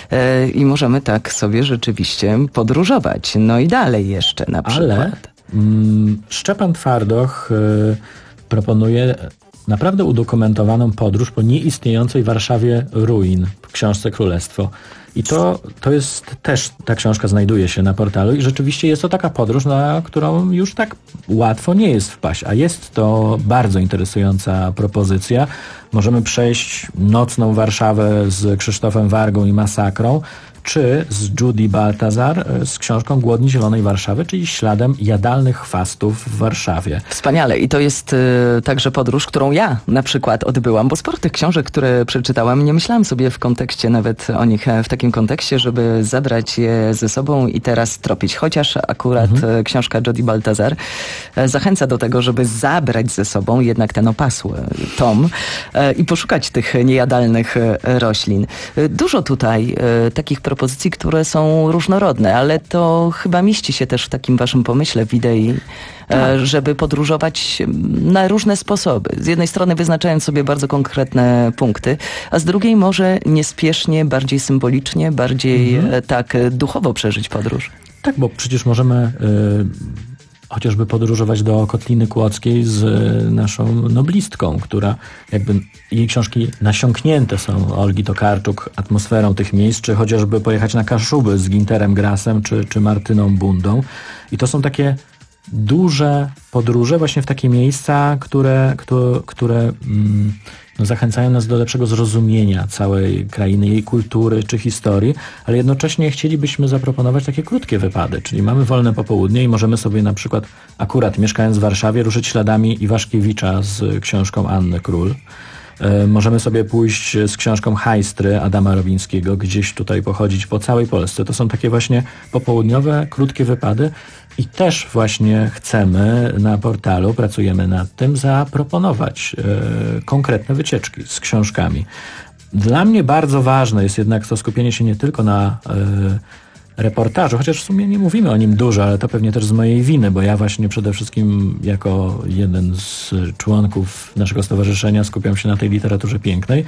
i możemy tak sobie rzeczywiście podróżować. No i dalej jeszcze na przykład. Ale mm, Szczepan Twardoch y, proponuje naprawdę udokumentowaną podróż po nieistniejącej Warszawie ruin w książce Królestwo. I to, to jest też, ta książka znajduje się na portalu i rzeczywiście jest to taka podróż, na którą już tak łatwo nie jest wpaść, a jest to bardzo interesująca propozycja. Możemy przejść nocną Warszawę z Krzysztofem Wargą i Masakrą, czy z Judy Baltazar z książką Głodni Zielonej Warszawy, czyli śladem jadalnych chwastów w Warszawie. Wspaniale. I to jest y, także podróż, którą ja na przykład odbyłam, bo sporo tych książek, które przeczytałam, nie myślałam sobie w kontekście nawet o nich w takim kontekście, żeby zabrać je ze sobą i teraz tropić. Chociaż akurat mhm. książka Judy Baltazar zachęca do tego, żeby zabrać ze sobą jednak ten opasły tom y, i poszukać tych niejadalnych y, roślin. Y, dużo tutaj y, takich propozycji, które są różnorodne, ale to chyba mieści się też w takim waszym pomyśle w idei, tak. żeby podróżować na różne sposoby. Z jednej strony wyznaczając sobie bardzo konkretne punkty, a z drugiej może niespiesznie, bardziej symbolicznie, bardziej mhm. tak duchowo przeżyć podróż. Tak, bo przecież możemy y, chociażby podróżować do Kotliny Kłodzkiej z naszą noblistką, która jakby jej książki nasiąknięte są Olgi Tokarczuk atmosferą tych miejsc, czy chociażby pojechać na Kaszuby z Ginterem Grassem, czy, czy Martyną Bundą. I to są takie duże podróże właśnie w takie miejsca, które, które, które mm, no, zachęcają nas do lepszego zrozumienia całej krainy, jej kultury czy historii, ale jednocześnie chcielibyśmy zaproponować takie krótkie wypady, czyli mamy wolne popołudnie i możemy sobie na przykład akurat mieszkając w Warszawie ruszyć śladami Iwaszkiewicza z książką Anny Król. Możemy sobie pójść z książką Hajstry Adama Rowińskiego, gdzieś tutaj pochodzić po całej Polsce. To są takie właśnie popołudniowe, krótkie wypady i też właśnie chcemy na portalu, pracujemy nad tym, zaproponować e, konkretne wycieczki z książkami. Dla mnie bardzo ważne jest jednak to skupienie się nie tylko na e, reportażu, chociaż w sumie nie mówimy o nim dużo, ale to pewnie też z mojej winy, bo ja właśnie przede wszystkim jako jeden z członków naszego stowarzyszenia skupiam się na tej literaturze pięknej.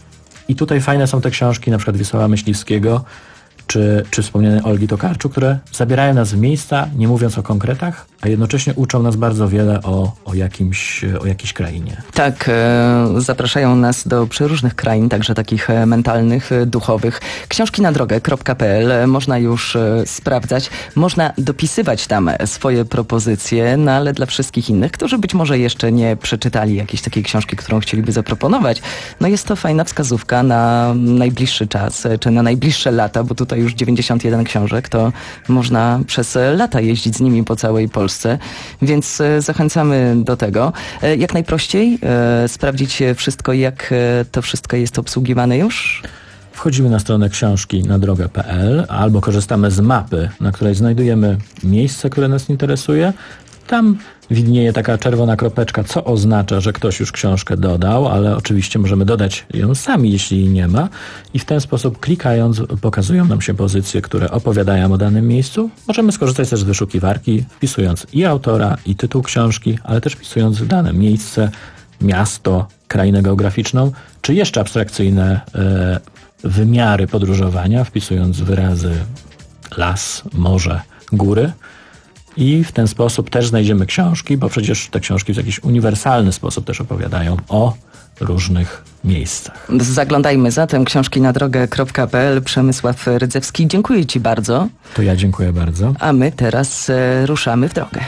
I tutaj fajne są te książki, na przykład Wiesława Myśliwskiego, czy, czy wspomniane Olgi Tokarczuk, które zabierają nas w miejsca, nie mówiąc o konkretach, a jednocześnie uczą nas bardzo wiele o, o, jakimś, o jakiejś krainie. Tak, e, zapraszają nas do przeróżnych krain, także takich e, mentalnych, e, duchowych. Książki na drogę kropka pe el można już e, sprawdzać, można dopisywać tam swoje propozycje, no ale dla wszystkich innych, którzy być może jeszcze nie przeczytali jakiejś takiej książki, którą chcieliby zaproponować, no jest to fajna wskazówka na najbliższy czas, czy na najbliższe lata, bo tutaj już dziewięćdziesiąt jeden książek, to można przez lata jeździć z nimi po całej Polsce, więc zachęcamy do tego. Jak najprościej e, sprawdzić wszystko, jak to wszystko jest obsługiwane już? Wchodzimy na stronę książki na drogę kropka pe el albo korzystamy z mapy, na której znajdujemy miejsce, które nas interesuje. Tam widnieje taka czerwona kropeczka, co oznacza, że ktoś już książkę dodał, ale oczywiście możemy dodać ją sami, jeśli jej nie ma. I w ten sposób klikając pokazują nam się pozycje, które opowiadają o danym miejscu. Możemy skorzystać też z wyszukiwarki, wpisując i autora, i tytuł książki, ale też wpisując dane miejsce, miasto, krainę geograficzną, czy jeszcze abstrakcyjne e, wymiary podróżowania, wpisując wyrazy las, morze, góry. I w ten sposób też znajdziemy książki, bo przecież te książki w jakiś uniwersalny sposób też opowiadają o różnych miejscach. Zaglądajmy zatem książki na drogę kropka pe el. Przemysław Rydzewski, dziękuję Ci bardzo. To ja dziękuję bardzo. A my teraz e, ruszamy w drogę.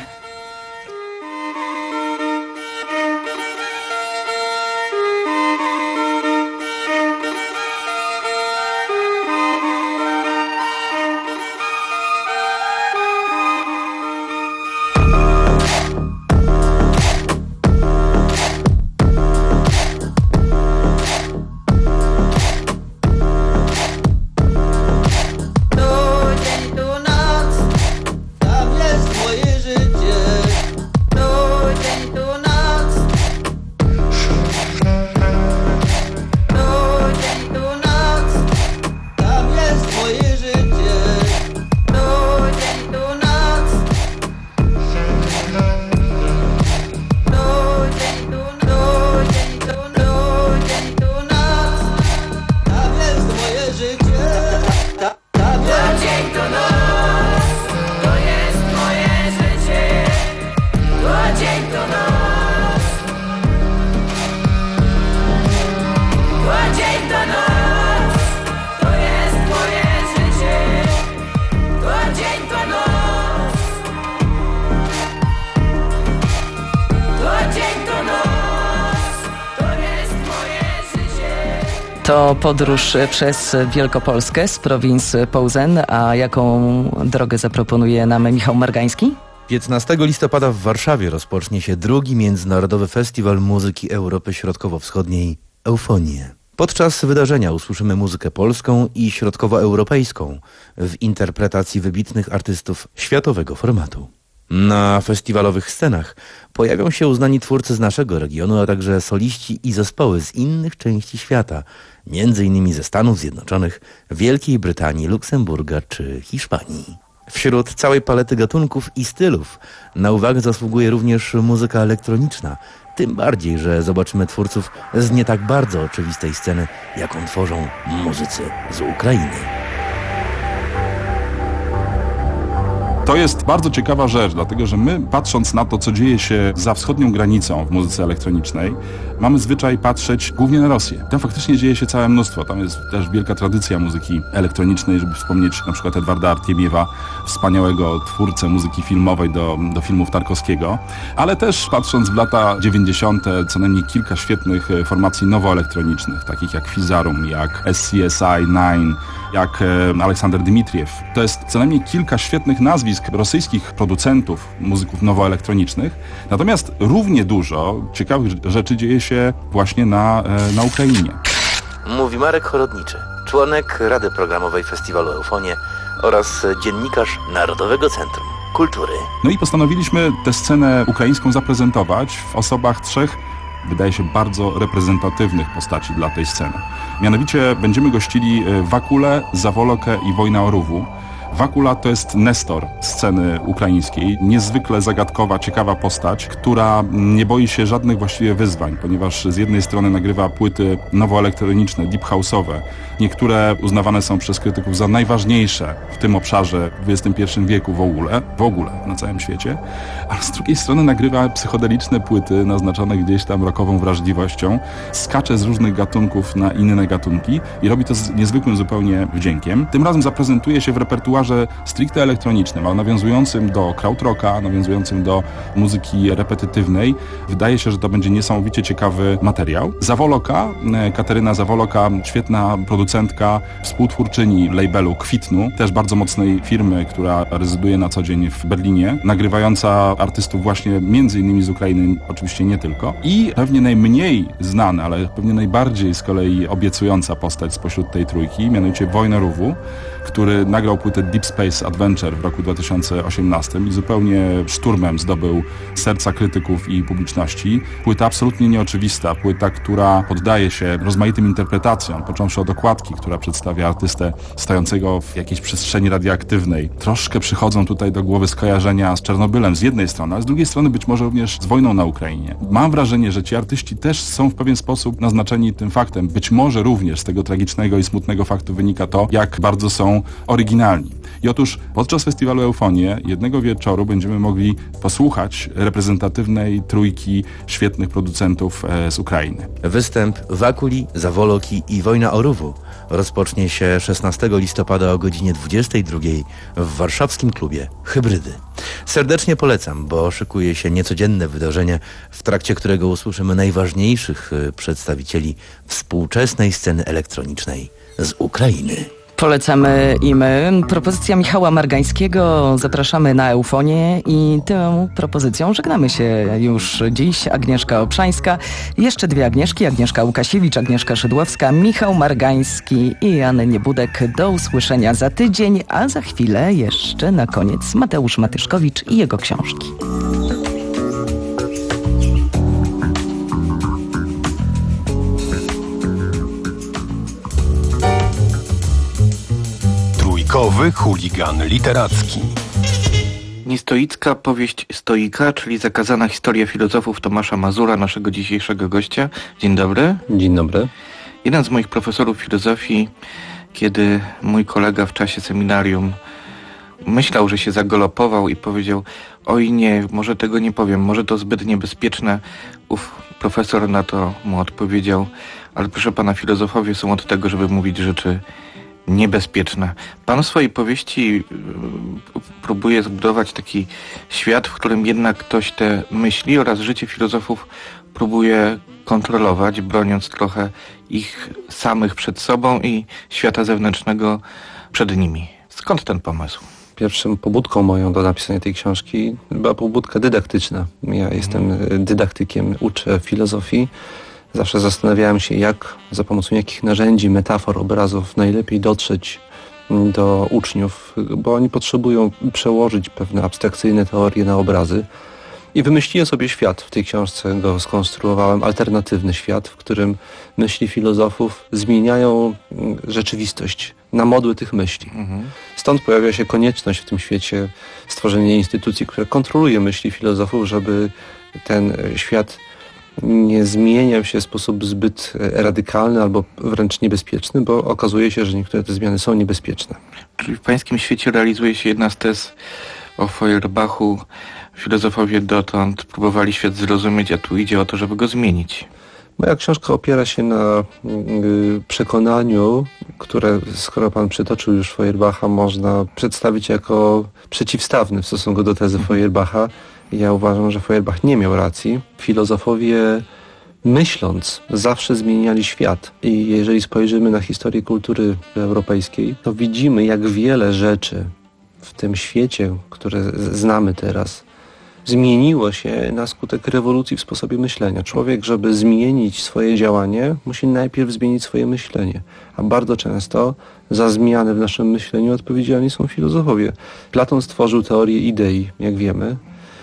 To podróż przez Wielkopolskę z prowincji Posen, a jaką drogę zaproponuje nam Michał Margański? piętnastego listopada w Warszawie rozpocznie się drugi Międzynarodowy Festiwal Muzyki Europy Środkowo-Wschodniej Eufonie. Podczas wydarzenia usłyszymy muzykę polską i środkowoeuropejską w interpretacji wybitnych artystów światowego formatu. Na festiwalowych scenach pojawią się uznani twórcy z naszego regionu, a także soliści i zespoły z innych części świata, między innymi ze Stanów Zjednoczonych, Wielkiej Brytanii, Luksemburga czy Hiszpanii. Wśród całej palety gatunków i stylów na uwagę zasługuje również muzyka elektroniczna, tym bardziej, że zobaczymy twórców z nie tak bardzo oczywistej sceny, jaką tworzą muzycy z Ukrainy. To jest bardzo ciekawa rzecz, dlatego że my, patrząc na to, co dzieje się za wschodnią granicą w muzyce elektronicznej, mamy zwyczaj patrzeć głównie na Rosję. Tam faktycznie dzieje się całe mnóstwo. Tam jest też wielka tradycja muzyki elektronicznej, żeby wspomnieć na przykład Edwarda Artiemiewa, wspaniałego twórcę muzyki filmowej do, do filmów Tarkowskiego, ale też patrząc w lata dziewięćdziesiąte co najmniej kilka świetnych formacji nowoelektronicznych, takich jak Fizarum, jak S C S I dziewięć, jak e, Aleksander Dmitriew. To jest co najmniej kilka świetnych nazwisk rosyjskich producentów muzyków nowoelektronicznych. Natomiast równie dużo ciekawych rzeczy dzieje się właśnie na, e, na Ukrainie. Mówi Marek Chorodniczy, członek Rady Programowej Festiwalu Eufonie oraz dziennikarz Narodowego Centrum Kultury. No i postanowiliśmy tę scenę ukraińską zaprezentować w osobach trzech, wydaje się, bardzo reprezentatywnych postaci dla tej sceny. Mianowicie będziemy gościli Wakulę, Zawolokę i Wojna Oruwu. Wakula to jest nestor sceny ukraińskiej, niezwykle zagadkowa, ciekawa postać, która nie boi się żadnych właściwie wyzwań, ponieważ z jednej strony nagrywa płyty nowoelektroniczne, deep house'owe. Niektóre uznawane są przez krytyków za najważniejsze w tym obszarze w dwudziestym pierwszym wieku w ogóle, w ogóle na całym świecie, a z drugiej strony nagrywa psychodeliczne płyty naznaczone gdzieś tam rockową wrażliwością, skacze z różnych gatunków na inne gatunki i robi to z niezwykłym zupełnie wdziękiem. Tym razem zaprezentuje się w repertuarze stricte elektronicznym, ale nawiązującym do krautrocka, nawiązującym do muzyki repetytywnej. Wydaje się, że to będzie niesamowicie ciekawy materiał. Zawoloka, Kateryna Zawoloka, świetna producentka, współtwórczyni labelu Kwitnu, też bardzo mocnej firmy, która rezyduje na co dzień w Berlinie, nagrywająca artystów właśnie między innymi z Ukrainy, oczywiście nie tylko. I pewnie najmniej znana, ale pewnie najbardziej z kolei obiecująca postać spośród tej trójki, mianowicie Wojna Oruwu, który nagrał płytę Deep Space Adventure w roku dwa tysiące osiemnastym i zupełnie szturmem zdobył serca krytyków i publiczności. Płyta absolutnie nieoczywista, płyta, która poddaje się rozmaitym interpretacjom, począwszy od okładki, która przedstawia artystę stojącego w jakiejś przestrzeni radioaktywnej. Troszkę przychodzą tutaj do głowy skojarzenia z Czernobylem z jednej strony, a z drugiej strony być może również z wojną na Ukrainie. Mam wrażenie, że ci artyści też są w pewien sposób naznaczeni tym faktem. Być może również z tego tragicznego i smutnego faktu wynika to, jak bardzo są oryginalni. I otóż podczas festiwalu Eufonie jednego wieczoru będziemy mogli posłuchać reprezentatywnej trójki świetnych producentów e, z Ukrainy. Występ Wakuli, Zawoloki i Wojna Oruwu rozpocznie się szesnastego listopada o godzinie dwudziestej drugiej w warszawskim klubie Hybrydy. Serdecznie polecam, bo szykuje się niecodzienne wydarzenie, w trakcie którego usłyszymy najważniejszych przedstawicieli współczesnej sceny elektronicznej z Ukrainy. Polecamy i my. Propozycja Michała Margańskiego. Zapraszamy na Eufonię i tą propozycją żegnamy się już dziś. Agnieszka Obszańska, jeszcze dwie Agnieszki, Agnieszka Łukasiewicz, Agnieszka Szydłowska, Michał Margański i Jan Niebudek. Do usłyszenia za tydzień, a za chwilę jeszcze na koniec Mateusz Matyszkowicz i jego książki. Trójkowy chuligan literacki. Niestoicka powieść stoika, czyli zakazana historia filozofów Tomasza Mazura, naszego dzisiejszego gościa. Dzień dobry. Dzień dobry. Jeden z moich profesorów filozofii, kiedy mój kolega w czasie seminarium myślał, że się zagalopował i powiedział: oj nie, może tego nie powiem, może to zbyt niebezpieczne. Ów profesor na to mu odpowiedział: ale proszę pana, filozofowie są od tego, żeby mówić rzeczy niebezpieczne. Pan w swojej powieści próbuje zbudować taki świat, w którym jednak ktoś te myśli oraz życie filozofów próbuje kontrolować, broniąc trochę ich samych przed sobą i świata zewnętrznego przed nimi. Skąd ten pomysł? Pierwszą pobudką moją do napisania tej książki była pobudka dydaktyczna. Ja jestem dydaktykiem, uczę filozofii. Zawsze zastanawiałem się, jak za pomocą jakich narzędzi, metafor, obrazów najlepiej dotrzeć do uczniów, bo oni potrzebują przełożyć pewne abstrakcyjne teorie na obrazy. I wymyśliłem sobie świat. W tej książce go skonstruowałem, alternatywny świat, w którym myśli filozofów zmieniają rzeczywistość na modły tych myśli. Mhm. Stąd pojawia się konieczność w tym świecie stworzenia instytucji, która kontroluje myśli filozofów, żeby ten świat nie zmieniał się w sposób zbyt radykalny albo wręcz niebezpieczny, bo okazuje się, że niektóre te zmiany są niebezpieczne. Czyli w pańskim świecie realizuje się jedna z tez o Feuerbachu. Filozofowie dotąd próbowali świat zrozumieć, a tu idzie o to, żeby go zmienić. Moja książka opiera się na y, przekonaniu, które, skoro pan przytoczył już Feuerbacha, można przedstawić jako przeciwstawny w stosunku do tezy Feuerbacha. Ja uważam, że Feuerbach nie miał racji. Filozofowie, myśląc, zawsze zmieniali świat. I jeżeli spojrzymy na historię kultury europejskiej, to widzimy, jak wiele rzeczy w tym świecie, które znamy teraz, zmieniło się na skutek rewolucji w sposobie myślenia. Człowiek, żeby zmienić swoje działanie, musi najpierw zmienić swoje myślenie. A bardzo często za zmiany w naszym myśleniu odpowiedzialni są filozofowie. Platon stworzył teorię idei, jak wiemy,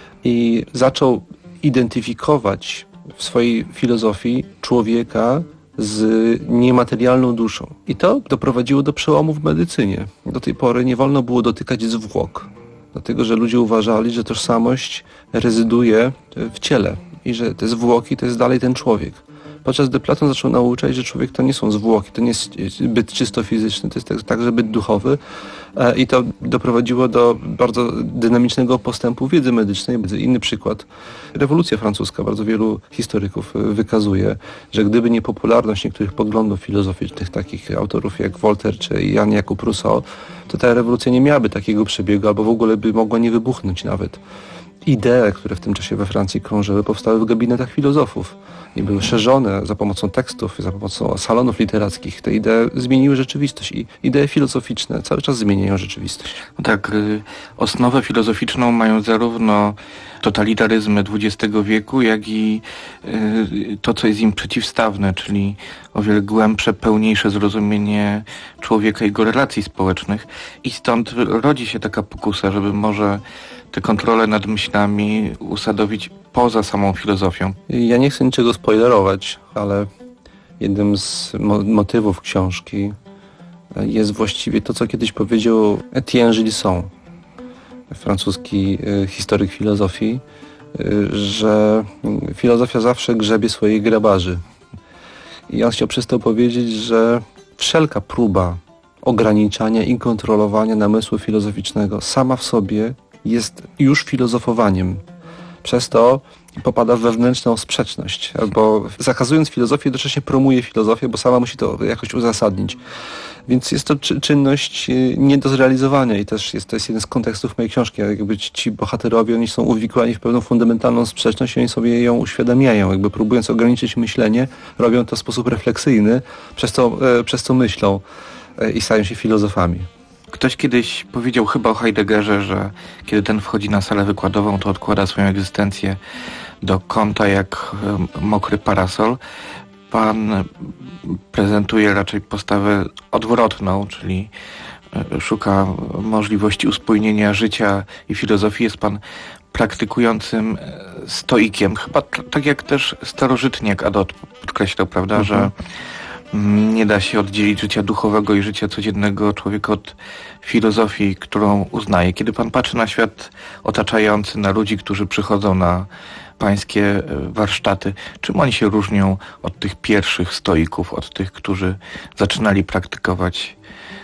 i zaczął identyfikować w swojej filozofii człowieka z niematerialną duszą. I to doprowadziło do przełomu w medycynie. Do tej pory nie wolno było dotykać zwłok, dlatego że ludzie uważali, że tożsamość rezyduje w ciele i że te zwłoki to jest dalej ten człowiek. Podczas gdy Platon zaczął nauczać, że człowiek to nie są zwłoki, to nie jest byt czysto fizyczny, to jest także byt duchowy i to doprowadziło do bardzo dynamicznego postępu wiedzy medycznej. Inny przykład. Rewolucja francuska, bardzo wielu historyków wykazuje, że gdyby nie popularność niektórych poglądów filozoficznych, takich autorów jak Voltaire czy Jan Jakub Rousseau, to ta rewolucja nie miałaby takiego przebiegu, albo w ogóle by mogła nie wybuchnąć nawet. Idee, które w tym czasie we Francji krążyły, powstały w gabinetach filozofów i były szerzone za pomocą tekstów, za pomocą salonów literackich. Te idee zmieniły rzeczywistość i idee filozoficzne cały czas zmieniają rzeczywistość. No tak, y, osnowę filozoficzną mają zarówno totalitaryzmy dwudziestego wieku, jak i y, to, co jest im przeciwstawne, czyli o wiele głębsze, pełniejsze zrozumienie człowieka i jego relacji społecznych. I stąd rodzi się taka pokusa, żeby może te kontrole nad myślami usadowić poza samą filozofią. Ja nie chcę niczego spoilerować, ale jednym z mo- motywów książki jest właściwie to, co kiedyś powiedział Étienne Gilson, francuski y, historyk filozofii, y, że filozofia zawsze grzebie swojej grabarzy. I on chciał przez to powiedzieć, że wszelka próba ograniczania i kontrolowania namysłu filozoficznego sama w sobie jest już filozofowaniem. Przez to popada w wewnętrzną sprzeczność, albo zakazując filozofię, jednocześnie promuje filozofię, bo sama musi to jakoś uzasadnić. Więc jest to czy- czynność nie do zrealizowania i też jest to jest jeden z kontekstów mojej książki. Jakby ci bohaterowie, oni są uwikłani w pewną fundamentalną sprzeczność i oni sobie ją uświadamiają. Jakby próbując ograniczyć myślenie, robią to w sposób refleksyjny, przez to, e, przez to myślą e, i stają się filozofami. Ktoś kiedyś powiedział chyba o Heideggerze, że kiedy ten wchodzi na salę wykładową, to odkłada swoją egzystencję do kąta jak mokry parasol. Pan prezentuje raczej postawę odwrotną, czyli szuka możliwości uspójnienia życia i filozofii. Jest pan praktykującym stoikiem, chyba t- tak jak też starożytniak Adot podkreślał, prawda, mhm. że nie da się oddzielić życia duchowego i życia codziennego człowieka od filozofii, którą uznaje. Kiedy pan patrzy na świat otaczający, na ludzi, którzy przychodzą na pańskie warsztaty, czym oni się różnią od tych pierwszych stoików, od tych, którzy zaczynali praktykować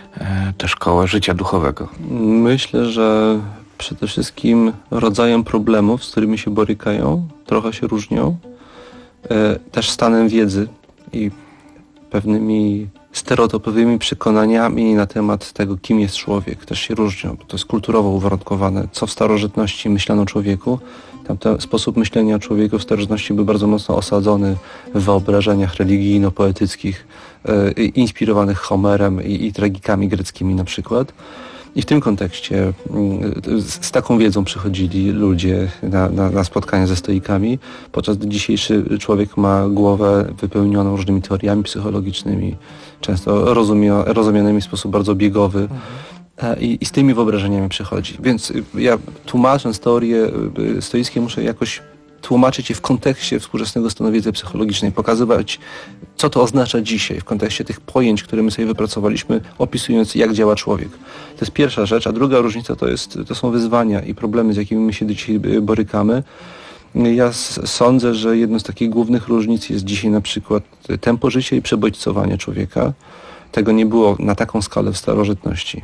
tę szkołę życia duchowego? Myślę, że przede wszystkim rodzajem problemów, z którymi się borykają, trochę się różnią. Też stanem wiedzy i pewnymi stereotypowymi przekonaniami na temat tego, kim jest człowiek. Też się różnią. To jest kulturowo uwarunkowane. Co w starożytności myślano o człowieku, tamten sposób myślenia o człowieku w starożytności był bardzo mocno osadzony w wyobrażeniach religijno-poetyckich, e, inspirowanych Homerem i, i tragikami greckimi na przykład. I w tym kontekście z, z taką wiedzą przychodzili ludzie na, na, na spotkania ze stoikami, podczas gdy dzisiejszy człowiek ma głowę wypełnioną różnymi teoriami psychologicznymi, często rozumia, rozumianymi w sposób bardzo biegowy. Mhm. I, I z tymi wyobrażeniami przychodzi. Więc ja tłumacząc teorie stoickie muszę jakoś tłumaczyć je w kontekście współczesnego stanu wiedzy psychologicznej, pokazywać, co to oznacza dzisiaj w kontekście tych pojęć, które my sobie wypracowaliśmy, opisując, jak działa człowiek. To jest pierwsza rzecz, a druga różnica to, jest, to są wyzwania i problemy, z jakimi my się dzisiaj borykamy. Ja sądzę, że jedną z takich głównych różnic jest dzisiaj na przykład tempo życia i przebodźcowanie człowieka. Tego nie było na taką skalę w starożytności.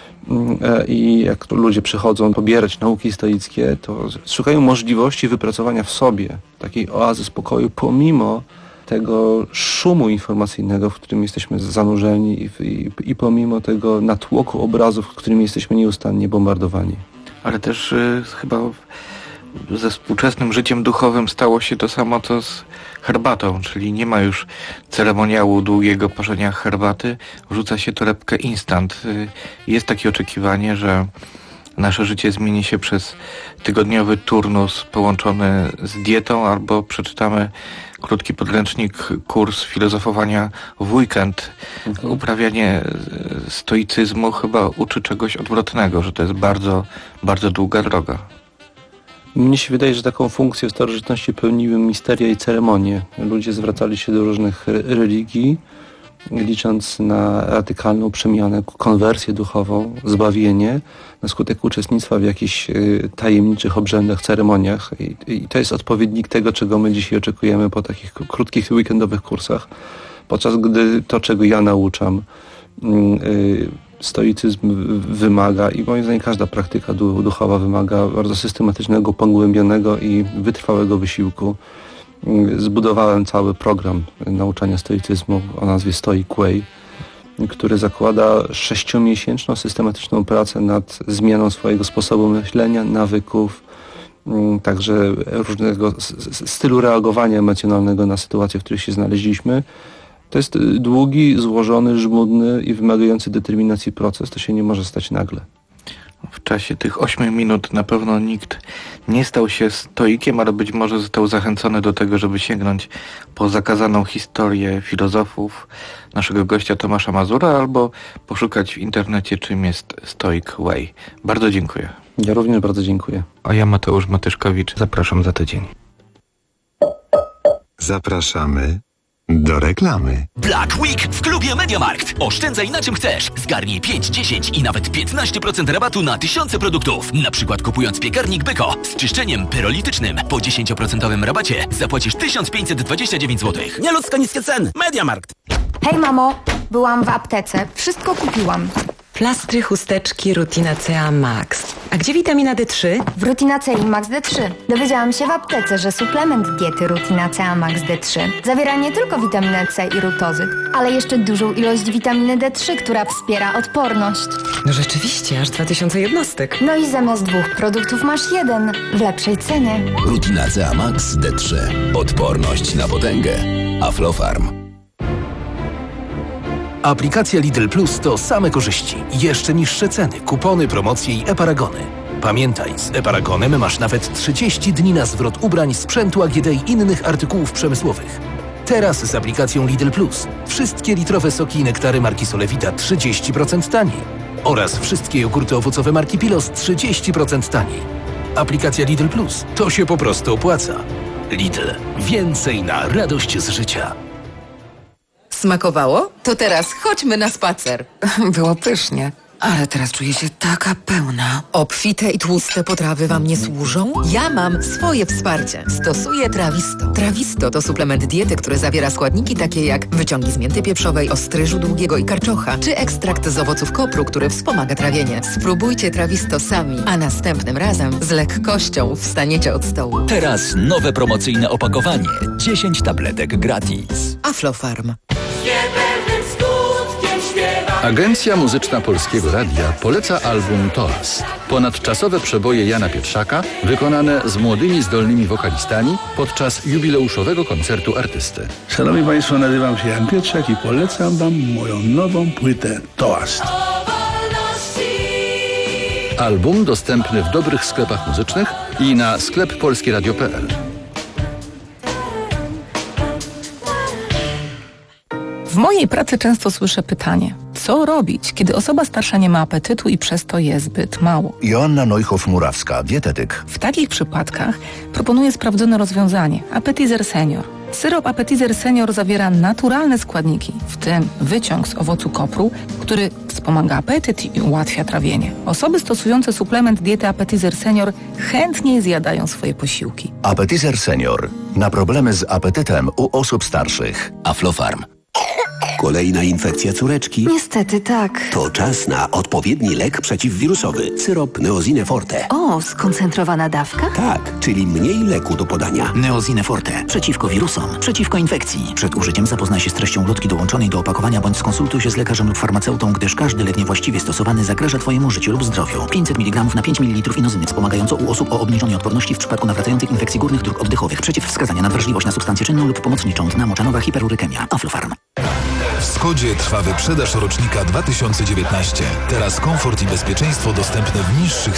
I jak ludzie przychodzą pobierać nauki stoickie, to szukają możliwości wypracowania w sobie takiej oazy spokoju, pomimo tego szumu informacyjnego, w którym jesteśmy zanurzeni i, i, i pomimo tego natłoku obrazów, którymi jesteśmy nieustannie bombardowani. Ale też y, chyba ze współczesnym życiem duchowym stało się to samo, co z herbatą, czyli nie ma już ceremoniału długiego parzenia herbaty, wrzuca się torebkę instant. Jest takie oczekiwanie, że nasze życie zmieni się przez tygodniowy turnus połączony z dietą, albo przeczytamy krótki podręcznik, kurs filozofowania w weekend. Mhm. Uprawianie stoicyzmu chyba uczy czegoś odwrotnego, że to jest bardzo, bardzo długa droga. Mnie się wydaje, że taką funkcję w starożytności pełniły misteria i ceremonie. Ludzie zwracali się do różnych religii, licząc na radykalną przemianę, konwersję duchową, zbawienie, na skutek uczestnictwa w jakichś tajemniczych obrzędach, ceremoniach. I, i to jest odpowiednik tego, czego my dzisiaj oczekujemy po takich krótkich weekendowych kursach. Podczas gdy to, czego ja nauczam, yy, stoicyzm wymaga i moim zdaniem każda praktyka duchowa wymaga bardzo systematycznego, pogłębionego i wytrwałego wysiłku. Zbudowałem cały program nauczania stoicyzmu o nazwie Stoic Way, który zakłada sześciomiesięczną systematyczną pracę nad zmianą swojego sposobu myślenia, nawyków, także różnego stylu reagowania emocjonalnego na sytuacje, w których się znaleźliśmy. To jest długi, złożony, żmudny i wymagający determinacji proces. To się nie może stać nagle. W czasie tych ośmiu minut na pewno nikt nie stał się stoikiem, ale być może został zachęcony do tego, żeby sięgnąć po zakazaną historię filozofów naszego gościa Tomasza Mazura, albo poszukać w internecie, czym jest Stoic Way. Bardzo dziękuję. Ja również bardzo dziękuję. A ja, Mateusz Matyszkowicz, zapraszam za tydzień. Zapraszamy do reklamy. Black Week w klubie MediaMarkt. Oszczędzaj na czym chcesz. Zgarnij pięć, dziesięć i nawet piętnaście procent rabatu na tysiące produktów. Na przykład kupując piekarnik Beko z czyszczeniem pyrolitycznym po dziesięć procent rabacie zapłacisz tysiąc pięćset dwadzieścia dziewięć złotych. Nieludzko niskie ceny. MediaMarkt. Hej mamo, byłam w aptece. Wszystko kupiłam. Plastry, chusteczki, Rutina C A Max. A gdzie witamina D trzy? W Rutina C i Max D trzy. Dowiedziałam się w aptece, że suplement diety Rutina C A Max D trzy zawiera nie tylko witaminę C i rutozyk, ale jeszcze dużą ilość witaminy D trzy, która wspiera odporność. No rzeczywiście, aż dwa tysiące jednostek. No i zamiast dwóch produktów masz jeden w lepszej cenie. Rutina C A Max D trzy. Odporność na potęgę. Aflofarm. Aplikacja Lidl Plus to same korzyści. Jeszcze niższe ceny, kupony, promocje i e-paragony. Pamiętaj, z e-paragonem masz nawet trzydzieści dni na zwrot ubrań, sprzętu A G D i innych artykułów przemysłowych. Teraz z aplikacją Lidl Plus. Wszystkie litrowe soki i nektary marki Solewita trzydzieści procent taniej. Oraz wszystkie jogurty owocowe marki Pilos trzydzieści procent taniej. Aplikacja Lidl Plus. To się po prostu opłaca. Lidl. Więcej na radość z życia. Smakowało? To teraz chodźmy na spacer. Było pysznie. Ale teraz czuję się taka pełna. Obfite i tłuste potrawy wam nie służą? Ja mam swoje wsparcie. Stosuję Trawisto. Trawisto to suplement diety, który zawiera składniki takie jak wyciągi z mięty pieprzowej, ostryżu długiego i karczocha, czy ekstrakt z owoców kopru, który wspomaga trawienie. Spróbujcie Trawisto sami, a następnym razem z lekkością wstaniecie od stołu. Teraz nowe promocyjne opakowanie. dziesięć tabletek gratis. Aflofarm. Nie będę skut Agencja Muzyczna Polskiego Radia poleca album Toast. Ponadczasowe przeboje Jana Pietrzaka, wykonane z młodymi, zdolnymi wokalistami podczas jubileuszowego koncertu artysty. Szanowni Państwo, nazywam się Jan Pietrzak i polecam Wam moją nową płytę Toast. Album dostępny w dobrych sklepach muzycznych i na sklep polskieradio kropka pe el. W mojej pracy często słyszę pytanie, co robić, kiedy osoba starsza nie ma apetytu i przez to je zbyt mało? Joanna Neuchow-Murawska, dietetyk. W takich przypadkach proponuję sprawdzone rozwiązanie – Appetizer Senior. Syrop Appetizer Senior zawiera naturalne składniki, w tym wyciąg z owocu kopru, który wspomaga apetyt i ułatwia trawienie. Osoby stosujące suplement diety Appetizer Senior chętniej zjadają swoje posiłki. Appetizer Senior. Na problemy z apetytem u osób starszych. Aflofarm. Kolejna infekcja córeczki? Niestety tak. To czas na odpowiedni lek przeciwwirusowy. Syrop Neozine Forte. O, skoncentrowana dawka? Tak, czyli mniej leku do podania. Neozine Forte. Przeciwko wirusom, przeciwko infekcji. Przed użyciem zapoznaj się z treścią ulotki dołączonej do opakowania bądź skonsultuj się z lekarzem lub farmaceutą, gdyż każdy lek niewłaściwie stosowany zagraża Twojemu życiu lub zdrowiu. pięćset miligramów na pięć mililitrów inozyny wspomagająco u osób o obniżonej odporności w przypadku nawracających infekcji górnych dróg oddechowych. Przeciwwskazania na wrażliwość na substancję czynną lub pomocniczą. Dna moczanowa hiperurykemia. Aflofarm. W Skodzie trwa wyprzedaż rocznika dwa tysiące dziewiętnaście. Teraz komfort i bezpieczeństwo dostępne w niższych